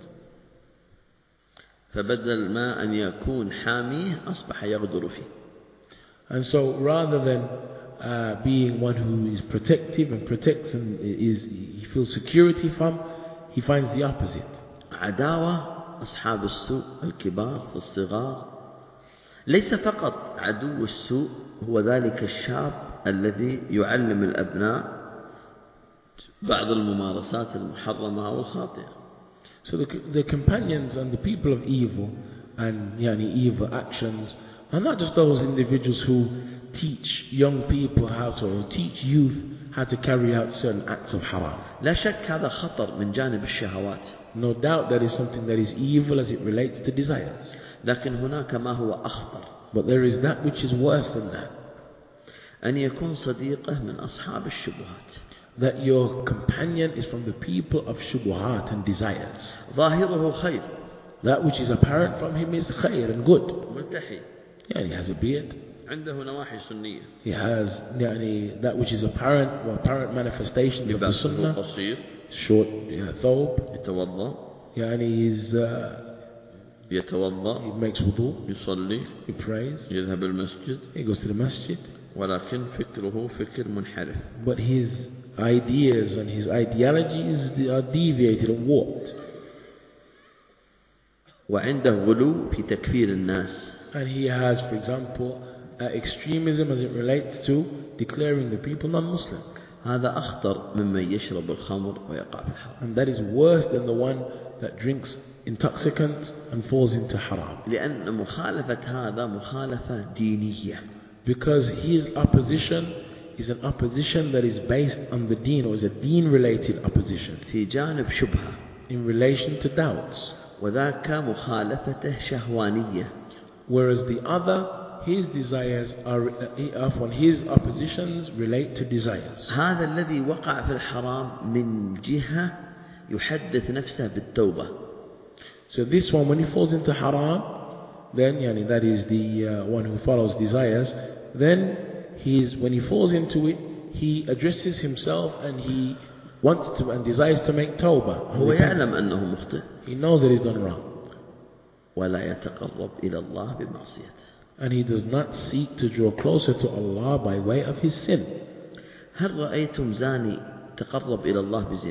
فبدل ما أن يكون حاميه أصبح يغدر فيه. And so rather than being one who is protective and protects and he feels security from, he finds the opposite. عداوة أصحاب السوء الكبار في الصغار. ليس فقط عدو السوء هو ذلك الشاب الذي يعلم الأبناء بعض الممارسات المحرمة أو الخاطئة. So the companions and the people of evil and evil actions are not just those individuals who teach young people or teach youth how to carry out certain acts of haram. لا شك هذا خطر من جانب الشهوات. No doubt that is something that is evil as it relates to desires. لكن هناك ما هو أخطر. But there is that which is worse than that. أن يكون صديقه من أصحاب الشبهات. That your companion is from the people of shubuhat and desires. ظاهره خير. That which is apparent from him is khair and good. ملتحي. He has a beard. عنده نواحي سنية. He has that which is apparent manifestations of the sunnah. قصير. Short thawb. يتوضأ. he's يتوضأ. he makes wudu. يصلي. He prays. يذهب المسجد. He goes to the masjid. ولكن فكره فكر منحرف. But his ideas and his ideologies are deviated and warped. وعنده غلو في تكفير الناس. And he has, for example, extremism as it relates to declaring the people non-Muslim. هذا أخطر ممن يشرب الخمر ويقع في الحرام. And that is worse than the one that drinks intoxicants and falls into haram. لأن مخالفة هذا مخالفة دينية. Because his opposition is an opposition that is based on the deen, or is a deen-related opposition. في جانب شبهة. In relation to doubts. وذاك مخالفته شهوانية. Whereas the other, his desires his oppositions relate to desires. هذا الذي وقع في الحرام من جهة يحدث نفسه بالتوبة. So this one, when he falls into haram, then that is the one who follows desires, then when he falls into it, he addresses himself and he wants to and desires to make tawbah. هو يعلم أنه مخطئ. He knows that he's done wrong. ولا يتقرب إلى الله بمعصيته. And he does not seek to draw closer to Allah by way of his sin. هل رأيتم زاني تقرب إلى الله بزنا؟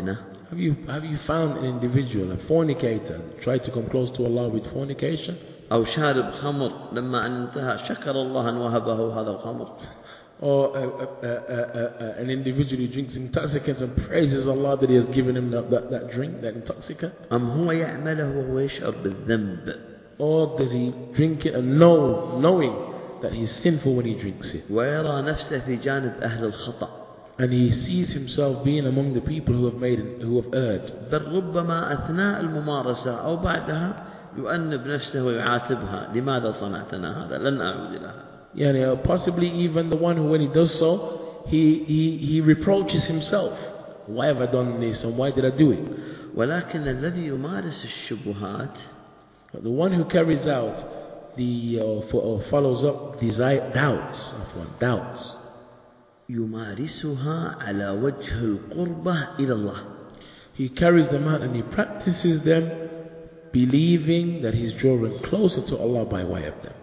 Have you found an individual, a fornicator, try to come close to Allah with fornication? أو شارب خمر لما أن انتهى شكر الله أن وهبه هذا الخمر. Or an individual who drinks intoxicants and praises Allah that He has given him that drink, that intoxicant? أم هو يعمله وهو يشعر بالذنب. Or does he drink it and knowing that he's sinful when he drinks it? ويرى نفسه في جانب أهل الخطأ. And he sees himself being among the people who have erred. بل ربما أثناء الممارسة أو بعدها يؤنب نفسه ويعاتبها. لماذا صنعتنا هذا؟ لن أعود لها. Yani, possibly even the one who, when he does so, he reproaches himself. Why have I done this and why did I do it? ولكن الذي يمارس الشبهات, the one who carries out or follows up doubts, يمارسها على وجه القربة إلى الله. He carries them out and he practices them, believing that he's drawing closer to Allah by way of them.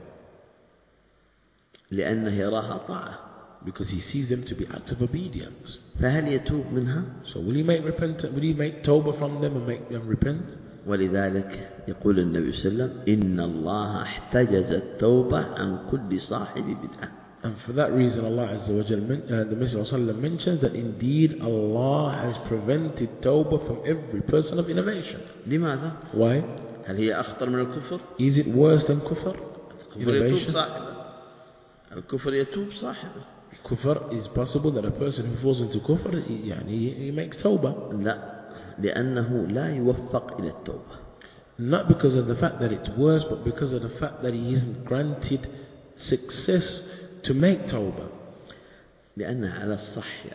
لأنه يراها طاعة. Because he sees them to be acts of obedience. فهل يتوب منها؟ So will he make tawbah from them and make them repent? ولذلك يقول النبي صلى الله عليه وسلم إن الله احتجز التوبة عن كل صاحب بدعة. And for that reason Allah Azza wa Jalla, the Messenger mentions that indeed Allah has prevented tawbah from every person of innovation. لماذا؟ Why? هل هي أخطر من الكفر؟ Is it worse than kufr? Innovation? الكفر يتوب صاحبه. Kufr is possible that a person who falls into kufr, he makes tawbah. لا، لأنه لا يوفق إلى التوبة. Not because of the fact that it's worse, but because of the fact that he isn't granted success to make tawbah. لأنه على الصح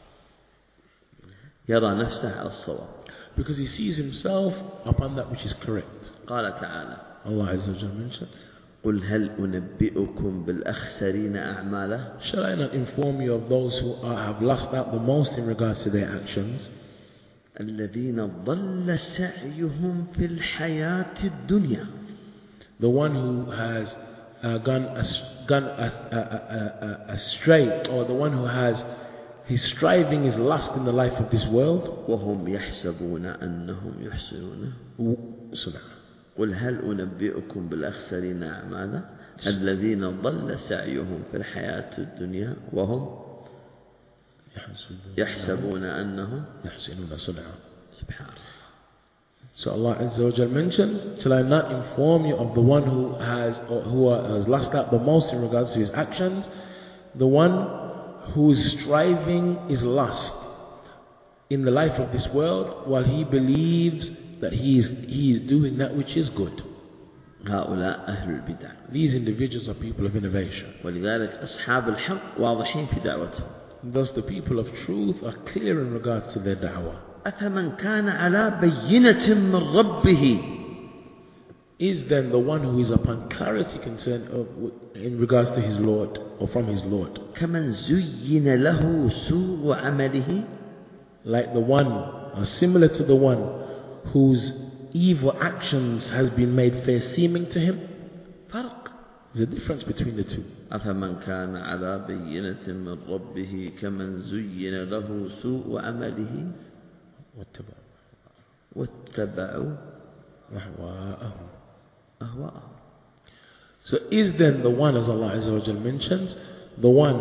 يرى نفسه على الصواب. Because he sees himself upon that which is correct. قال تعالى Allah Azza wa Jalla mentioned, قل هل أنبئكم بالأخسرين أعمالا. Shall I not inform you of those who have lost out the most in regards to their actions? الذين ضل سعيهم في الحياة الدنيا. The one who has gone astray, or the one who has his striving is lost in the life of this world. وهم يحسبون أنهم يحسنون. قل هل أنبئكم بالأخسرين أعمالا الذين ضل سعيهم في الحياة الدنيا وهم يحسبون أنهم يحسنون صنعا. سبحان الله. So Allah Azza wa Jal mentions, shall I not inform you of the one who has lost out the most in regards to his actions, the one whose striving is lost in the life of this world, while he believes that he is doing that which is good. هؤلاء أهل البدع. These individuals are people of innovation. ولذلك أصحاب الحق واضحين في دعوتهم. Thus the people of truth are clear in regards to their da'wah. أفمن كان على بينة من ربه. Is then the one who is upon clarity concerned in regards to his Lord, or from his Lord, كمن زين له سوء عمله. Like the one, or similar to the one whose evil actions has been made fair seeming to him? فرق. There's a difference between the two. أفمن كان على بينة من ربه كمن زين له سوء عمله واتبعوا أهواءهم. So is then the one, as Allah Azza wa Jal mentions, the one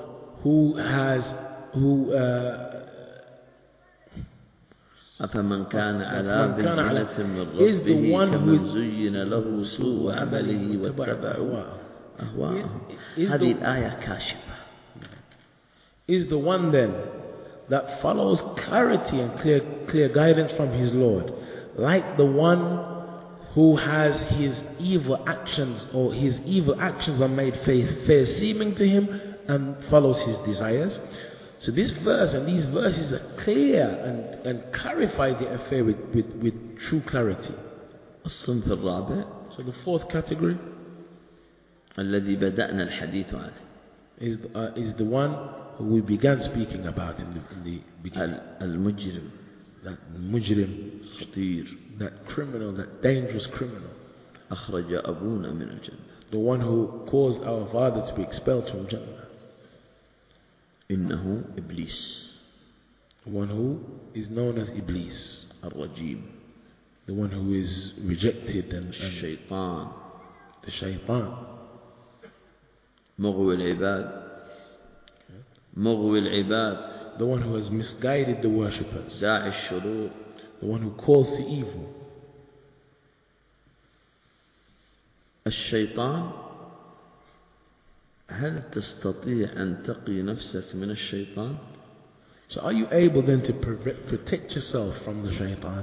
أفمن كان على بينة من ربه كمن زين له سوء عمله واتبعوا أهواءهم. هذه الآية كاشفة. Is the one then that follows clarity and clear guidance from his Lord, like the one who has his evil actions, or his evil actions are made fair seeming to him, and follows his desires. So this verse and these verses are clear and clarify the affair with true clarity. الصنف الرابع. So the fourth category الذي بدأنا الحديث عنه is the one who we began speaking about in the beginning. المجرم. That mujrim, خطير. that criminal, that dangerous criminal. أخرج أبونا من الجنة. The one who caused our father to be expelled from Jannah. إنه إبليس. one who is known as Iblis, الرجيم. the one who is rejected and الشيطان. the shaitan. مغوي العباد. مغوي العباد. The one who has misguided the worshippers. داعي الشرور. The one who calls to evil. الشيطان. هل تستطيع أن تقي نفسك من الشيطان؟ So are you able then to protect yourself from the shaitan?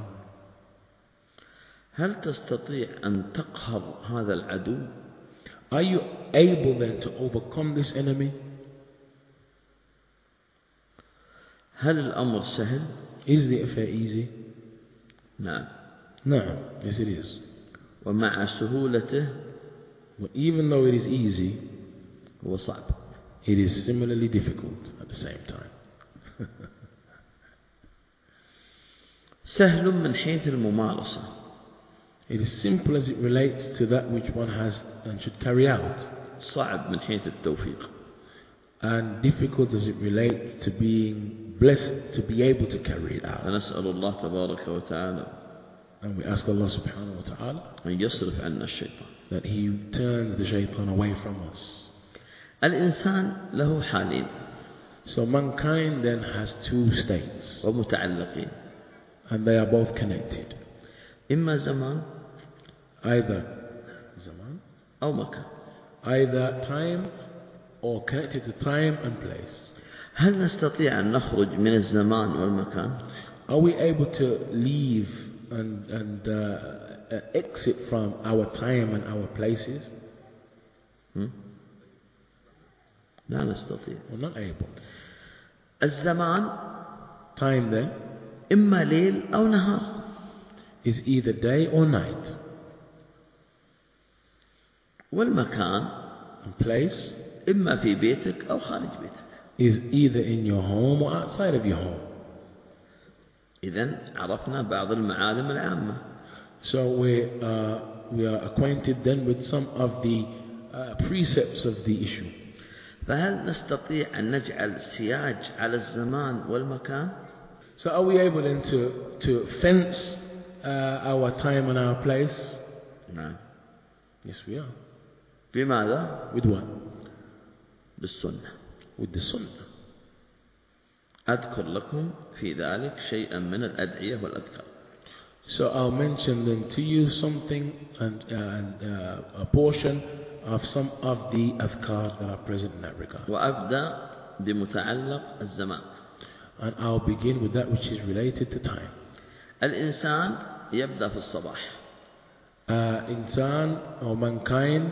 هل تستطيع أن تقهر هذا العدو؟ Are you able then to overcome this enemy? هل الأمر سهل؟ Is the affair easy? نعم. No, yes it is. ومع سهولته But even though it is easy, هو صعب. it is similarly difficult at the same time. سهل من حيث الممارسة. It is simple as it relates to that which one has and should carry out. صعب من حيث التوفيق. And difficult as it relates to being blessed to be able to carry it out. فنسأل الله تبارك وتعالى And we ask Allah subhanahu wa ta'ala أن يصرف عنا الشيطان. that He turns the shaitan away from us. الإنسان له حالين. So mankind then has two states, ومتعلقين. and they are both connected. إما زمان Either zaman, أو مكان. either time or connected to time and place. هل نستطيع أن نخرج من الزمان والمكان؟ Are we able to leave and exit from our time and our places? لا نستطيع. We're not able. الزمان Time then إما ليل أو نهار. is either day or night. والمكان And place إما في بيتك أو خارج بيتك. is either in your home or outside of your home. إذن عرفنا بعض المعالم العامة. So we are acquainted then with some of the precepts of the issue. فهل نستطيع أن نجعل سياج على الزمان والمكان؟ So are we able then to fence our time and our place? نعم. Yes, we are. بماذا؟ With what? بالسنة. With the sunnah. أذكر لكم في ذلك شيئا من الأدعية والأذكار. So I'll mention then to you something and a portion of some of the adhkar that are present in that regard. وأبدأ بمتعلق الزمان. And I'll begin with that which is related to time. الإنسان يبدأ في الصباح. إنسان or mankind.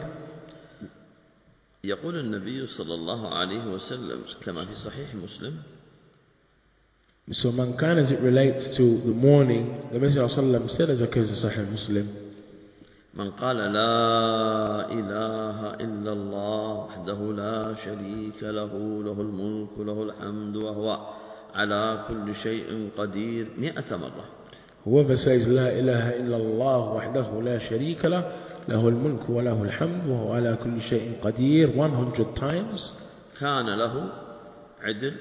يقول النبي صلى الله عليه وسلم كما في صحيح مسلم. So mankind as it relates to the morning, the Messenger of Allah said as occurs in Sahih Muslim, من قال لا إله إلا الله وحده لا شريك له له الملك له الحمد وهو على كل شيء قدير 100 مرة. Whoever says لا إله إلا الله وحده لا شريك له له الملك وله الحمد وهو على كل شيء قدير 100 times, كان له عدل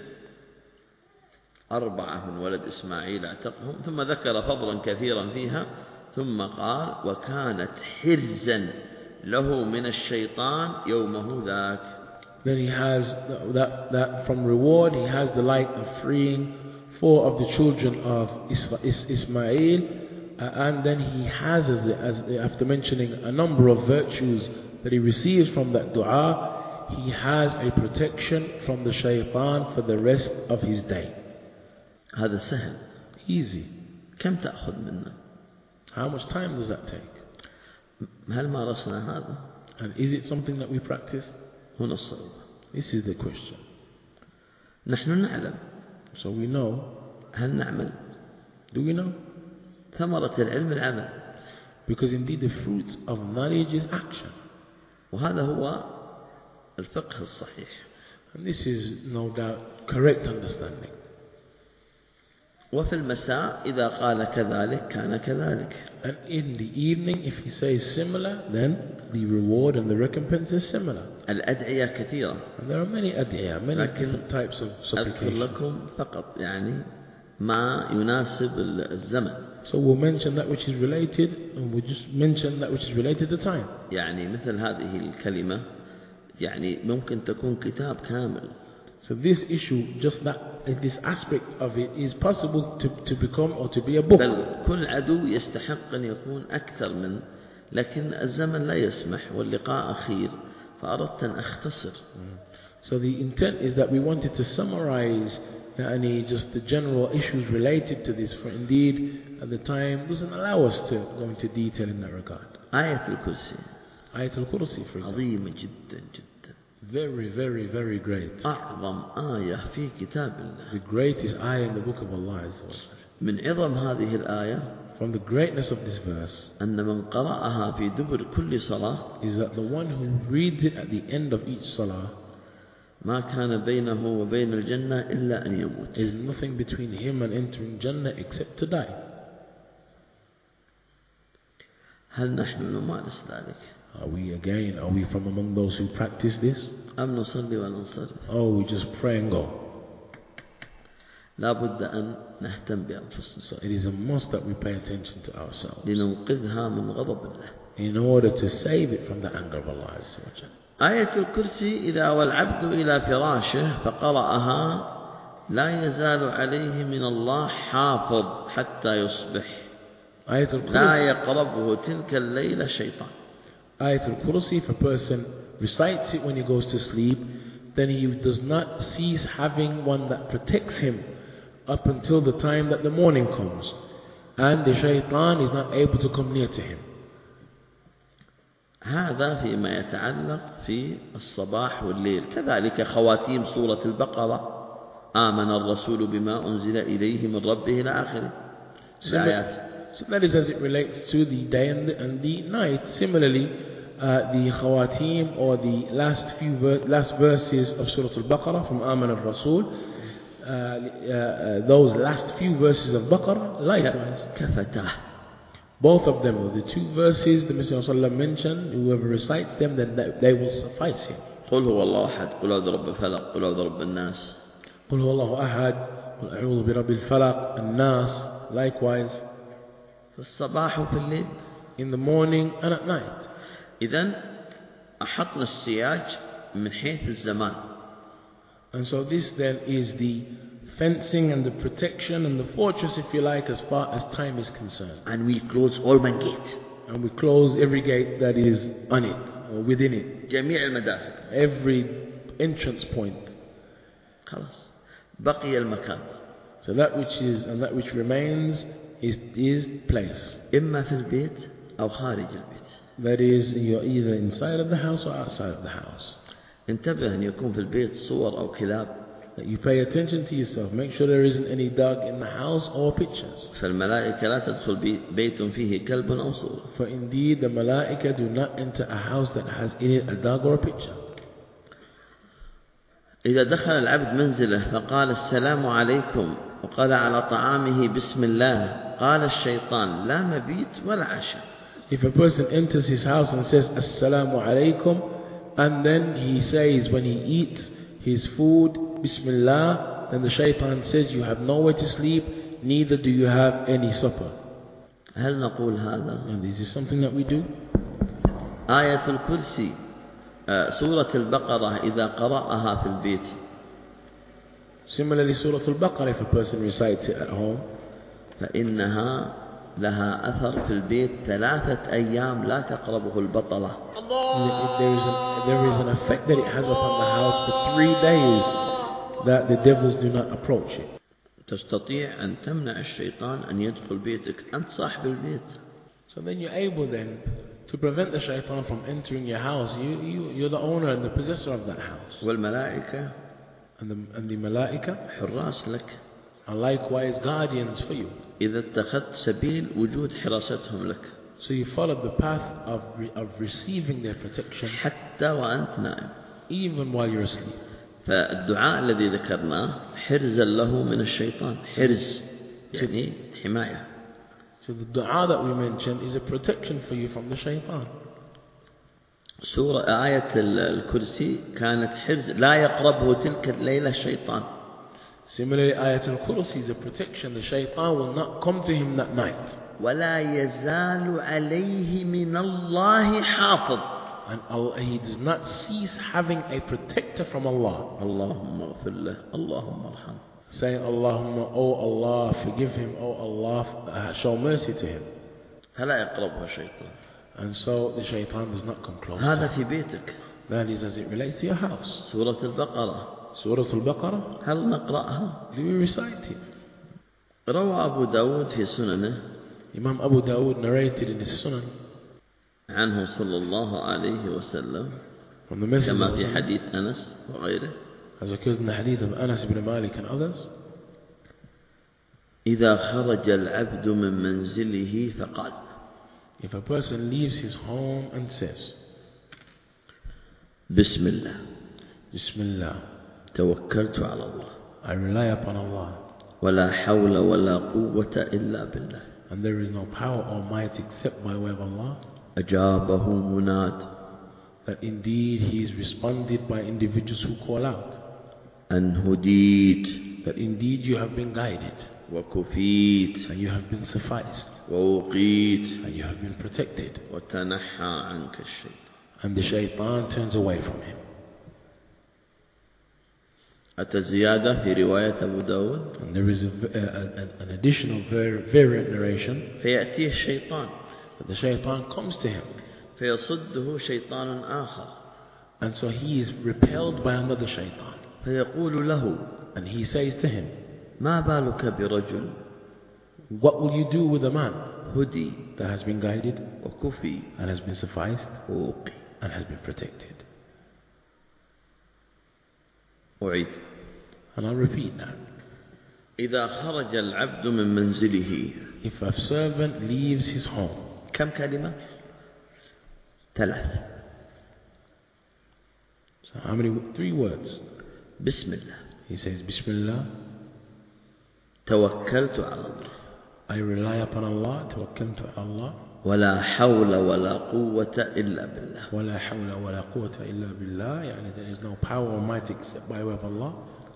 4 من ولد إسماعيل اعتقهم، ثم ذكر فضلا كثيرا فيها، ثم قال وكانت حرزا له من الشيطان يومه ذاك. Then he has that from reward he has the like of freeing 4 of the children of Ismail, and then he has after mentioning a number of virtues that he receives from that dua, he has a protection from the shaitan for the rest of his day. هذا سهل. Easy. كم تأخذ منا؟ How much time does that take? هل مارسنا هذا؟ And is it something that we practice? هنا الصعوبة. This is the question. نحن نعلم. So we know. هل نعمل؟ Do we know? ثمرة العلم العمل. Because indeed the fruit of knowledge is action. وهذا هو الفقه الصحيح. And this is no doubt correct understanding. وفي المساء إذا قال كذلك كان كذلك. And in the evening, if he says similar, then the reward and the recompense is similar. الأدعية كثيرة. And there are many ad'iyah, many different types of أذكر supplication. لكم فقط يعني ما يناسب الزمن. So we'll mention that which is related, and we'll just mention that which is related to time. يعني مثل هذه الكلمة يعني ممكن تكون كتاب كامل. So this issue, just that, this aspect of it is possible to become or to be a book. بل كل عدو يستحق أن يكون أكثر من، لكن الزمن لا يسمح واللقاء أخير فأردت أن أختصر. So the intent is that we wanted to summarize just the general issues related to this, for indeed at the time doesn't allow us to go into detail in that regard. آية الكرسي Ayat al-Kursi, for example, عظيمة جدا جدا. very, very, very great. أعظم آية في كتاب الله. The greatest ayah in the book of Allah Azza wa Jalla. من عظم هذه الآية From the greatness of this verse أن من قرأها في دبر كل صلاة is that the one who reads it at the end of each salah, ما كان بينه وبين الجنة إلا أن يموت. there is nothing between him and entering Jannah except to die. هل نحن نمارس ذلك؟ Are we from among those who practice this? أم نصلي وننصرف؟ Oh, we just pray and go. لا بد أن نهتم بأنفسنا. So it is a must that we pay attention to ourselves لننقذها من غضب الله. in order to save it from the anger of Allah Azza wa Jalla. آية الكرسي إذا أوى العبد إلى فراشه فقرأها لا يزال عليه من الله حافظ حتى يصبح لا يقربه تلك الليلة شيطان. Ayat al-Kursi, if a person recites it when he goes to sleep, then he does not cease having one that protects him up until the time that the morning comes, and the shaitan is not able to come near to him. هذا فيما يتعلق في الصباح والليل. كذلك خواتيم سورة البقرة آمن الرسول بما أنزل إليه من ربه إلى آخره الآيات. So that is as it relates to the day and the night. Similarly, the khawatim or the last verses of Surah Al-Baqarah from Aman al-Rasul, those last few verses of Baqarah, likewise. كفتاه. Both of them, the two verses the Messenger mentioned, whoever recites them, then they will suffice him. قل هو الله أحد قل أعوذ برب الفلق قل أعوذ برب الناس. قل هو الله أحد قل أعوذ برب الفلق الناس, likewise. في الصباح وفي الليل. In the morning and at night. إذن أحطنا السياج من حيث الزمان. And so this then is the fencing and the protection and the fortress, if you like, as far as time is concerned. And we close all man gate. And we close every gate that is on it or within it. جميع المداخل. Every entrance point. خلاص. بقي المكان. So that which remains is place. إما في البيت أو خارج البيت. That is, you're either inside of the house or outside of the house. انتبه أن يكون في البيت صور أو كلاب. That you pay attention to yourself. Make sure there isn't any dog in the house or pictures. فالملائكة لا تدخل بيت فيه كلب أو صورة. For indeed the malaika do not enter a house that has in it a dog or a picture. إذا دخل العبد منزله فقال السلام عليكم وقال على طعامه بسم الله قال الشيطان لا مبيت ولا عشاء. If a person enters his house and says Assalamu alaikum, and then he says when he eats his food Bismillah, then the shaitan says you have nowhere to sleep, neither do you have any supper. هل نقول هذا؟ And is this something that we do? آية الكرسي سورة البقرة إذا قرأها في البيت. Similarly, Surah Al-Baqarah, if a person recites it at home, فإنها لها أثر في البيت 3 أيام لا تقربه البطلة. There is an effect that it has upon the house for 3 days that the devils do not approach it. تستطيع أن تمنع الشيطان أن يدخل بيتك. أنت صاحب البيت. So then you're able then to prevent the shaitan from entering your house. You're the owner and the possessor of that house. والملائكة and the malaika حراس لك. are likewise guardians for you. إذا اتخذت سبيل وجود حراستهم لك. So you follow the path of receiving their protection حتى وأنت نائم. even while you're asleep. فالدعاء الذي ذكرناه حرزا له من الشيطان. حرز يعني حماية. So the dua that we mentioned is a protection for you from the shaitan. آية الكرسي كانت حرز لا يقربه تلك الليلة الشيطان. Similarly, Ayatul Kursi is a protection. The shaitan will not come to him that night. ولا يزال عليه من الله حافظ. And he does not cease having a protector from Allah. اللهم اغفر له اللهم ارحمه. Saying, Allahumma, oh Allah, forgive him, oh Allah, show mercy to him. فلا يقربها الشيطان. And so the shaitan does not come close to هذا him. في بيتك. That is as it relates to your house. سورة البقرة. Surah Al-Baqarah. هل نقرأها؟ Do we recite it? روى أبو داود في سننه Imam Abu Dawood narrated in his Sunan عنه صلى الله عليه وسلم from the Messenger كما of في Allah, حديث أنس وغيره as occurs in the hadith of Anas ibn Malik and others. إذا خرج العبد من منزله فقال If a person leaves his home and says, بسم الله Bismillah, توكلت على الله I rely upon Allah, ولا حول ولا قوة إلا بالله and there is no power or might except by way of Allah, أجابه مناد that indeed he is responded by individuals who call out, أن هديت that indeed you have been guided, وكفيت and you have been sufficed, ووقيت and you have been protected, وتنحى عنك الشيطان. and the shaitan turns away from him. أتى زيادة في رواية أبو داود And there is an additional variant narration فيأتيه الشيطان that the shaitan comes to him, فيصده شيطان آخر and so he is repelled by another shaitan, فيقول له and he says to him, ما بالك برجل what will you do with a man هدي that has been guided وكفي and has been sufficed ووقي. and has been protected? أعيد. And I'll repeat that. إذا خرج العبد من منزله If a servant leaves his home, كم كلمة؟ 3. so how many? 3 words. بسم الله He says, Bismillah, توكلت على الله I rely upon Allah, tawakkaltu ala Allah, ولا حول ولا قوة إلا بالله. ولا حول ولا قوة إلا بالله, يعني there is no power or might except by way of Allah.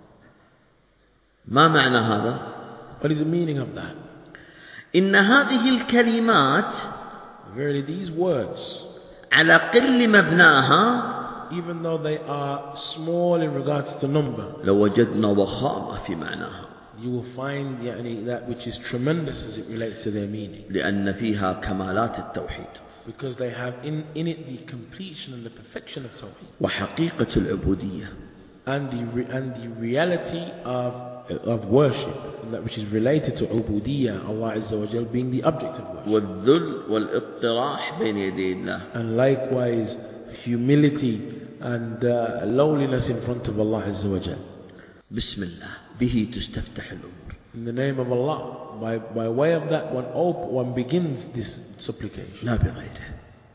ما معنى هذا؟ What is the meaning of that? إن هذه الكلمات Verily these words, على قل مبناها even though they are small in regards to number, لوجدنا ضخامة في معناها you will find يعني, that which is tremendous as it relates to their meaning. لأن فيها كمالات التوحيد Because they have in it the completion and the perfection of Tawheed. وحقيقة العبودية And the reality of worship, and that which is related to Ubudiyyah, Allah Azza wa Jal being the object of worship. والذل والاضطراح بين يدي الله. And likewise, humility and lowliness in front of Allah Azza wa Jal. بسم الله به تستفتح الأمور. In the name of Allah, by way of that one begins this supplication. لا بغيره.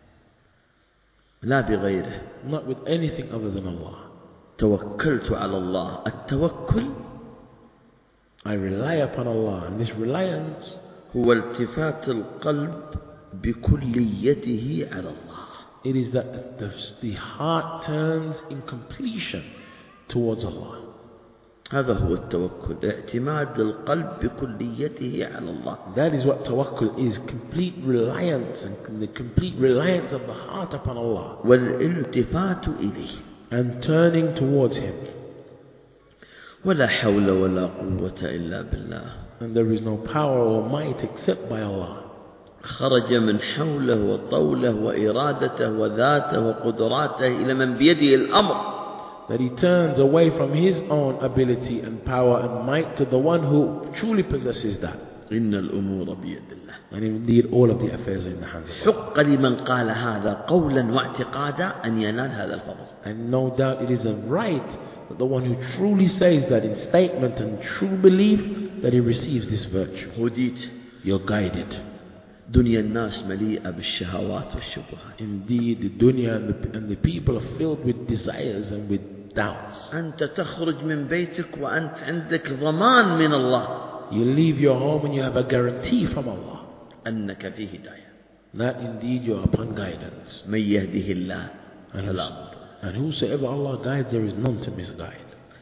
لا بغيره. Not with anything other than Allah. توكلت على الله. التوكل I rely upon Allah, and this reliance هو التفات القلب بكليته على الله. it is that the heart turns in completion towards Allah. هذا هو التوكل اعتماد القلب بكليته على الله. That is what tawakkul is, complete reliance, and the complete reliance of the heart upon Allah, والالتفات إليه. and turning towards Him. ولا حول ولا قوة إلا بالله. And there is no power or might except by Allah. خرج من حوله وطوله وإرادته وذاته وقدراته إلى من بيده الأمر. That he turns away from his own ability and power and might to the one who truly possesses that. إن الأمور بيد الله. And indeed all of the affairs are in the hands of Allah. حق لمن قال هذا قولا واعتقادا أن ينال هذا الفضل. And no doubt it is a right that the one who truly says that in statement and true belief, that he receives this virtue. هديت. You're guided. دنيا الناس مليئة بالشهوات والشبهات. Indeed, the dunya and the people are filled with desires and with doubts. أنت تخرج من بيتك وأنت عندك ضمان من الله. You leave your home and you have a guarantee from Allah أنك في هداية. that indeed you are upon guidance. من يهده الله فلا مضل. And whosoever Allah guides, there is none to misguide.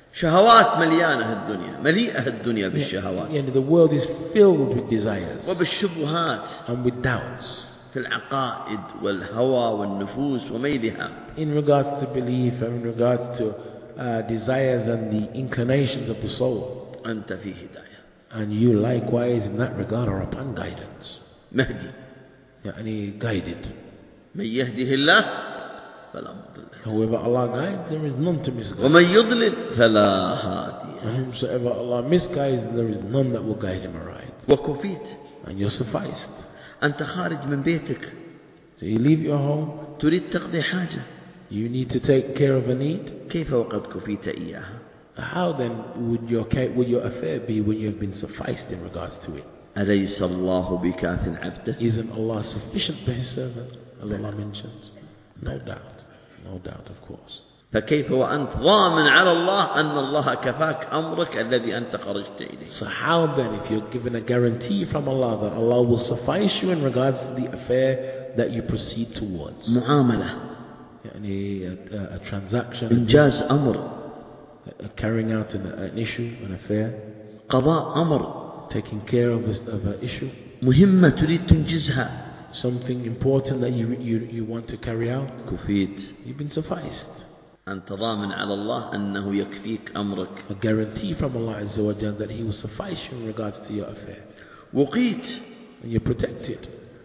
شهوات مليانة الدنيا، مليئة الدنيا بالشهوات. يعني the world is filled with desires وبالشبهات and with doubts في العقائد والهوى والنفوس وميلها. in regards to belief and in regards to desires and the inclinations of the soul. أنت في هداية. And you likewise in that regard are upon guidance. مهدي. يعني guided. من يهده الله فلا مضل له. Whoever Allah guides, there is none to misguide. ومن يضلل فلا هادي. And whomsoever Allah misguides, there is none that will guide him aright. وكفيت. And you're sufficed. أنت خارج من بيتك. So you leave your home. تريد تقضي حاجة. You need to take care of a need. كيف وقد كفيت إياها؟ How then would your affair be when you have been sufficed in regards to it? أليس الله بكاف عبده؟ Isn't Allah sufficient for His servant, as Allah mentions? No doubt, of course. فكيف وأنت ضامن على الله أن الله كفاك أمرك الذي أنت خرجت إليه؟ So how then, if you're given a guarantee from Allah that Allah will suffice you in regards to the affair that you proceed towards? معاملة. يعني a transaction. إنجاز أمر. Carrying out an issue, an affair. قضاء أمر. Taking care of an issue. مهمة تريد تنجزها. Something important that you want to carry out. كفيت. You've been sufficed. أنت ضامن على الله أنه يكفيك أمرك. A guarantee from Allah Azza wa Jal that He will suffice you in regards to your affair. وقيت. And you're protected.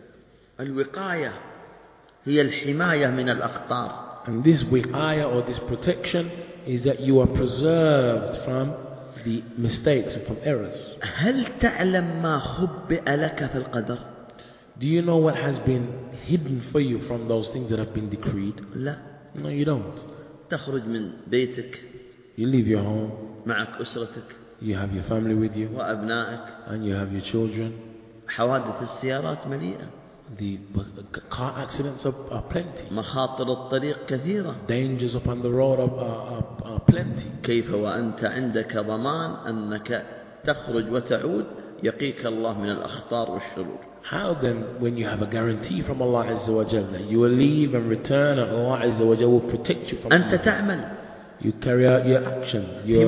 الوقاية هي الحماية من الأخطار. And this wiqaya or this protection is that you are preserved from the mistakes and from errors. هل تعلم ما خبئ لك في القدر؟ Do you know what has been hidden for you from those things that have been decreed? لا. No, you don't. تخرج من بيتك. You leave your home. معك أسرتك. You have your family with you. وأبنائك. And you have your children. حوادث السيارات مليئة. The car accidents are plenty. مخاطر الطريق كثيرة. Dangers upon the road are plenty. كيف وأنت عندك ضمان أنك تخرج وتعود يقيك الله من الأخطار والشرور؟ How then, when you have a guarantee from Allah Azza wa Jal that you will leave and return and Allah Azza wa Jal will protect you from أنت تعمل. You carry out your action,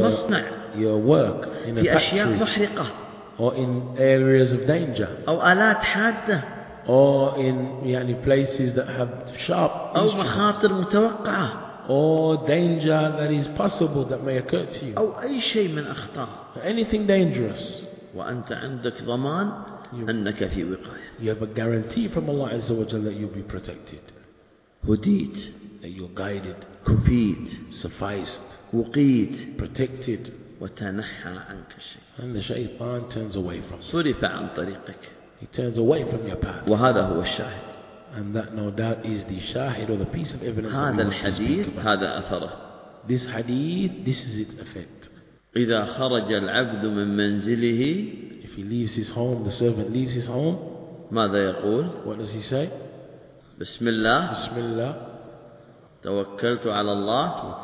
your work in a في أشياء factory محرقة. or in areas of danger أو آلات حادة. or in places that have sharp أو مخاطر متوقعة. or danger that is possible that may occur to you. أو أي شيء من أخطار. Anything dangerous. وأنت عندك ضمان أنك في وقاية. You have a guarantee from Allah Azza wa Jalla that you'll be protected. هديت. That you're guided. كفيت. Sufficed. وقيت. Protected. وتنحى عنك الشيء. And the shaitan turns away from you. صرف عن طريقك. He turns away from your path. وهذا هو الشاهد. And that no doubt is the shahid or the piece of evidence. هذا الحديث هذا أثره. This hadith, this is its effect. إذا خرج العبد من منزله. If he leaves his home, the servant leaves his home. ماذا يقول؟ What does he say? بسم الله. بسم الله. توكلت على الله.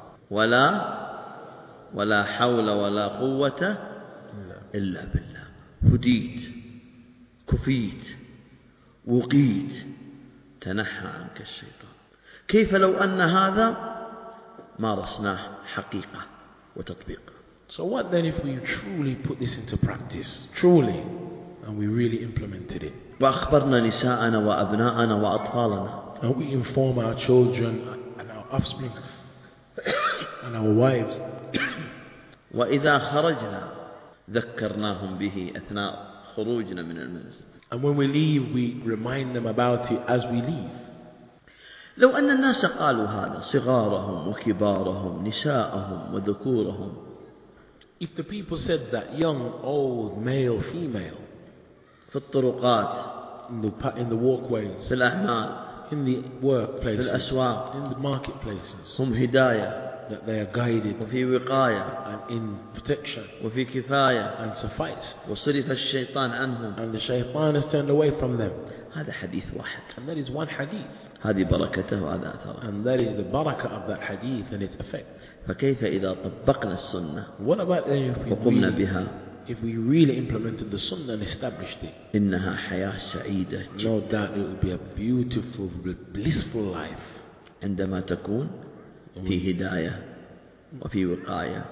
ولا حول ولا قوة إلا بالله. هديت. كفيت. وقيت. تنحى عنك الشيطان. كيف لو أن هذا مارسناه حقيقة وتطبيق؟ So what then if we truly put this into practice, truly, and we really implemented it? وأخبرنا نساءنا وأبناءنا وأطفالنا. And we inform our children and our offspring and our wives. وإذا خرجنا ذكرناهم به أثناء خروجنا من المنزل. And when we leave, we remind them about it as we leave. لو أن الناس قالوا هذا صغارهم وكبارهم نساءهم وذكورهم. If the people said that, young, old, male, female, في الطرقات, in the walkways, في الأعمال, in the workplaces, في الأسواق, in the marketplaces, هم هداية, that they are guided, وفي وقاية, and in protection, وفي كفاية, and sufficed, وصرف الشيطان عنهم, and the shaitan is turned away from them. هذا حديث واحد. And that is one hadith. هذه بركته وهذا أثره. And that is the barakah of that hadith and its effect. فكيف إذا طبقنا السنة What about then وقمنا بها؟ if we really implemented the sunnah and established it? إنها حياة سعيدة. No doubt it would be a beautiful, blissful life. عندما تكون في هداية وفي وقاية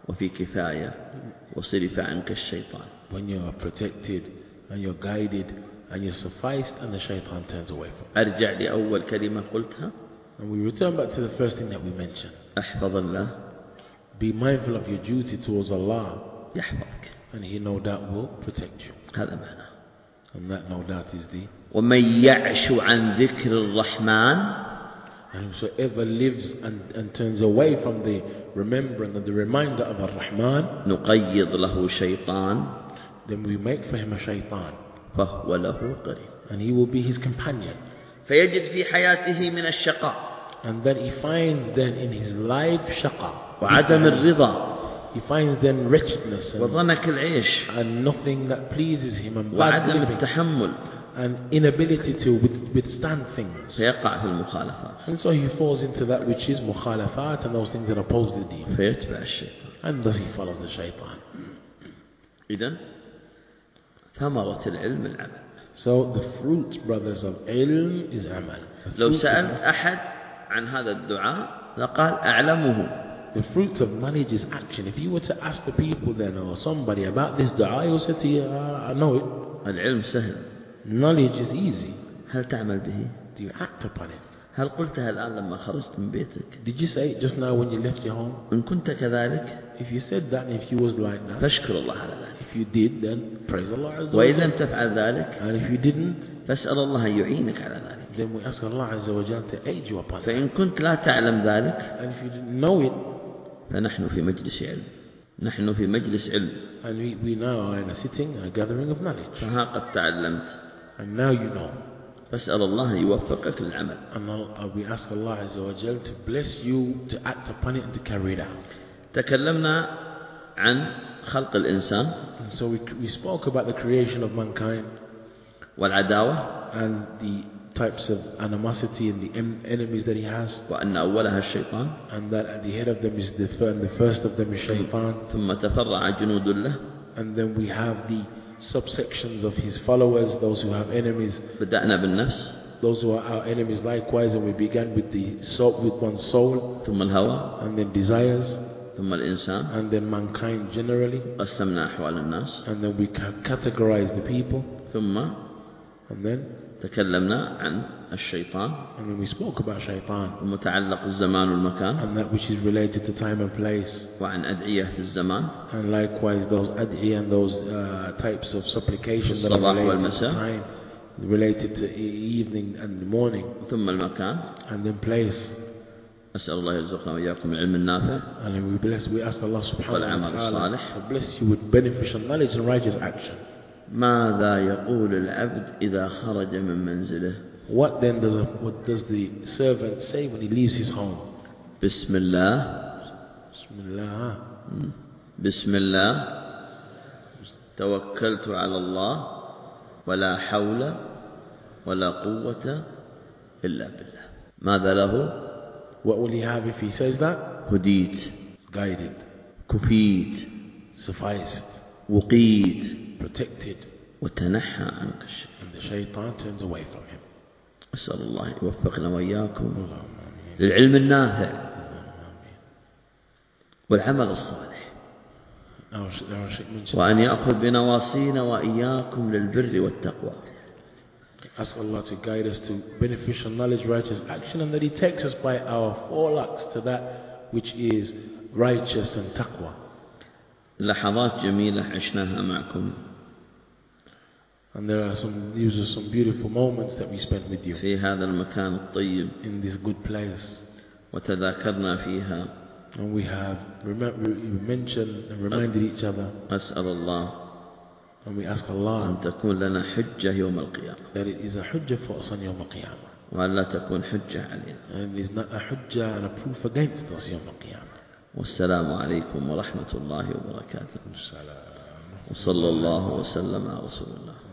وفي كفاية وصرف عنك الشيطان. When you are protected and you're guided and you're sufficed, and the shaitan turns away from you. أرجع لأول كلمة قلتها. And we return back to the first thing that we mentioned. احفظ الله. Be mindful of your duty towards Allah, يحفظك. and He no doubt will protect you. هذا معناه. And that no doubt is the. ومن يعش عن ذكر الرحمن. And whosoever lives and turns away from the remembrance and the reminder of Ar-Rahman, نقيض له شيطان. then we make for him a shaitan, فهو له قرين. and he will be his companion. فيجد في حياته من الشقاء. And then he finds then in his life shaqa. وعدم الرضا. He finds then wretchedness وضنك العيش. and nothing that pleases him, and bad وعدم living, التحمل. and inability to withstand things. فيقع في المخالفات. And so he falls into that which is mukhalafat, and those things that oppose the deen. فيتبع الشيطان. And thus he follows the shaitan. إذن ثمرة العلم العمل. So the fruit, brothers, of ilm is amal. لو سألت أحد عن هذا الدعاء لقال أعلمه. The fruit of knowledge is action. If you were to ask the people then or somebody about this dua, he will say to you, I know it. العلم سهل. Knowledge is easy. هل تعمل به؟ Do you act upon it? هل قلتها الآن لما خرجت من بيتك؟ Did you say it just now when you left your home? إن كنت كذلك If you said that, and if you was like that, فاشكر الله على ذلك. if you did, then praise Allah Azza wa وإن Jal. لم تفعل ذلك And if you didn't, فاسأل الله أن يعينك على ذلك. then we ask Allah Azza wa Jal to aid you upon it. فإن كنت لا تعلم ذلك And if you didn't know it, فنحن في مجلس علم. نحن في مجلس علم. and we now are in a sitting, a gathering of knowledge. فها قد تعلمت. And now you know. فاسأل الله أن يوفقك للعمل. And we ask Allah Azza wa Jal to bless you to act upon it and to carry it out. تكلمنا عن خلق الإنسان. And so we spoke about the creation of mankind والعداوة. and the types of animosity and the enemies that he has. وأن أولها الشيطان. And that at the head of them is the first of them is shaitan. ثم تفرع جنود له. And then we have the subsections of his followers, those who have enemies. بدأنا بالنفس. Those who are our enemies likewise, and we began with the soul, with one's soul, ثم الهوى. and then desires, ثم الإنسان. and then mankind generally. قسمنا أحوال الناس. And then we categorize the people. ثم And then تكلمنا عن الشيطان. and when we spoke about shaitan ومتعلق الزمان والمكان. and that which is related to time and place, وعن أدعية في الزمان. and likewise those ad'i and those types of supplication that are الصباح related to والمساء. time, related to evening and morning, ثم المكان. and then place. أسأل الله يرزقنا وإياكم العلم النافع. And then we ask Allah subhanahu wa والعمل ta'ala الصالح. to bless you with beneficial knowledge and righteous action. ماذا يقول العبد إذا خرج من منزله؟ What then does the servant say when he leaves his home? بسم الله. Bismillah. بسم الله توكلت على الله ولا حول ولا قوة إلا بالله. ماذا له؟ What will he have if he says that? هديت. Guided, كفيت. sufficed, وقيت. protected, وتنحى عنك الشيء. and the shaitan turns away from him. أسأل الله يوفقنا وإياكم للعلم النافع والعمل الصالح، وأن يأخذ بنواصينا وإياكم للبر والتقوى. Ask Allah to guide us to beneficial knowledge, righteous action, and that He takes us by our forelocks to that which is righteous and taqwa. لحظات جميلة عشناها معكم. And there are some beautiful moments that we spent with you في هذا المكان الطيب. in this good place. وتذاكرنا فيها. And we have mentioned and reminded each other. أسأل الله And we ask Allah أن تكون لنا حجة يوم القيامة. that it is a hujjah for us on Yawm al-Qiyamah. وأن لا تكون حجة علينا. And it is not a hujjah and a proof against us Yawm al-Qiyamah. والسلام عليكم ورحمة الله وبركاته. وصلى الله وسلم على رسول الله.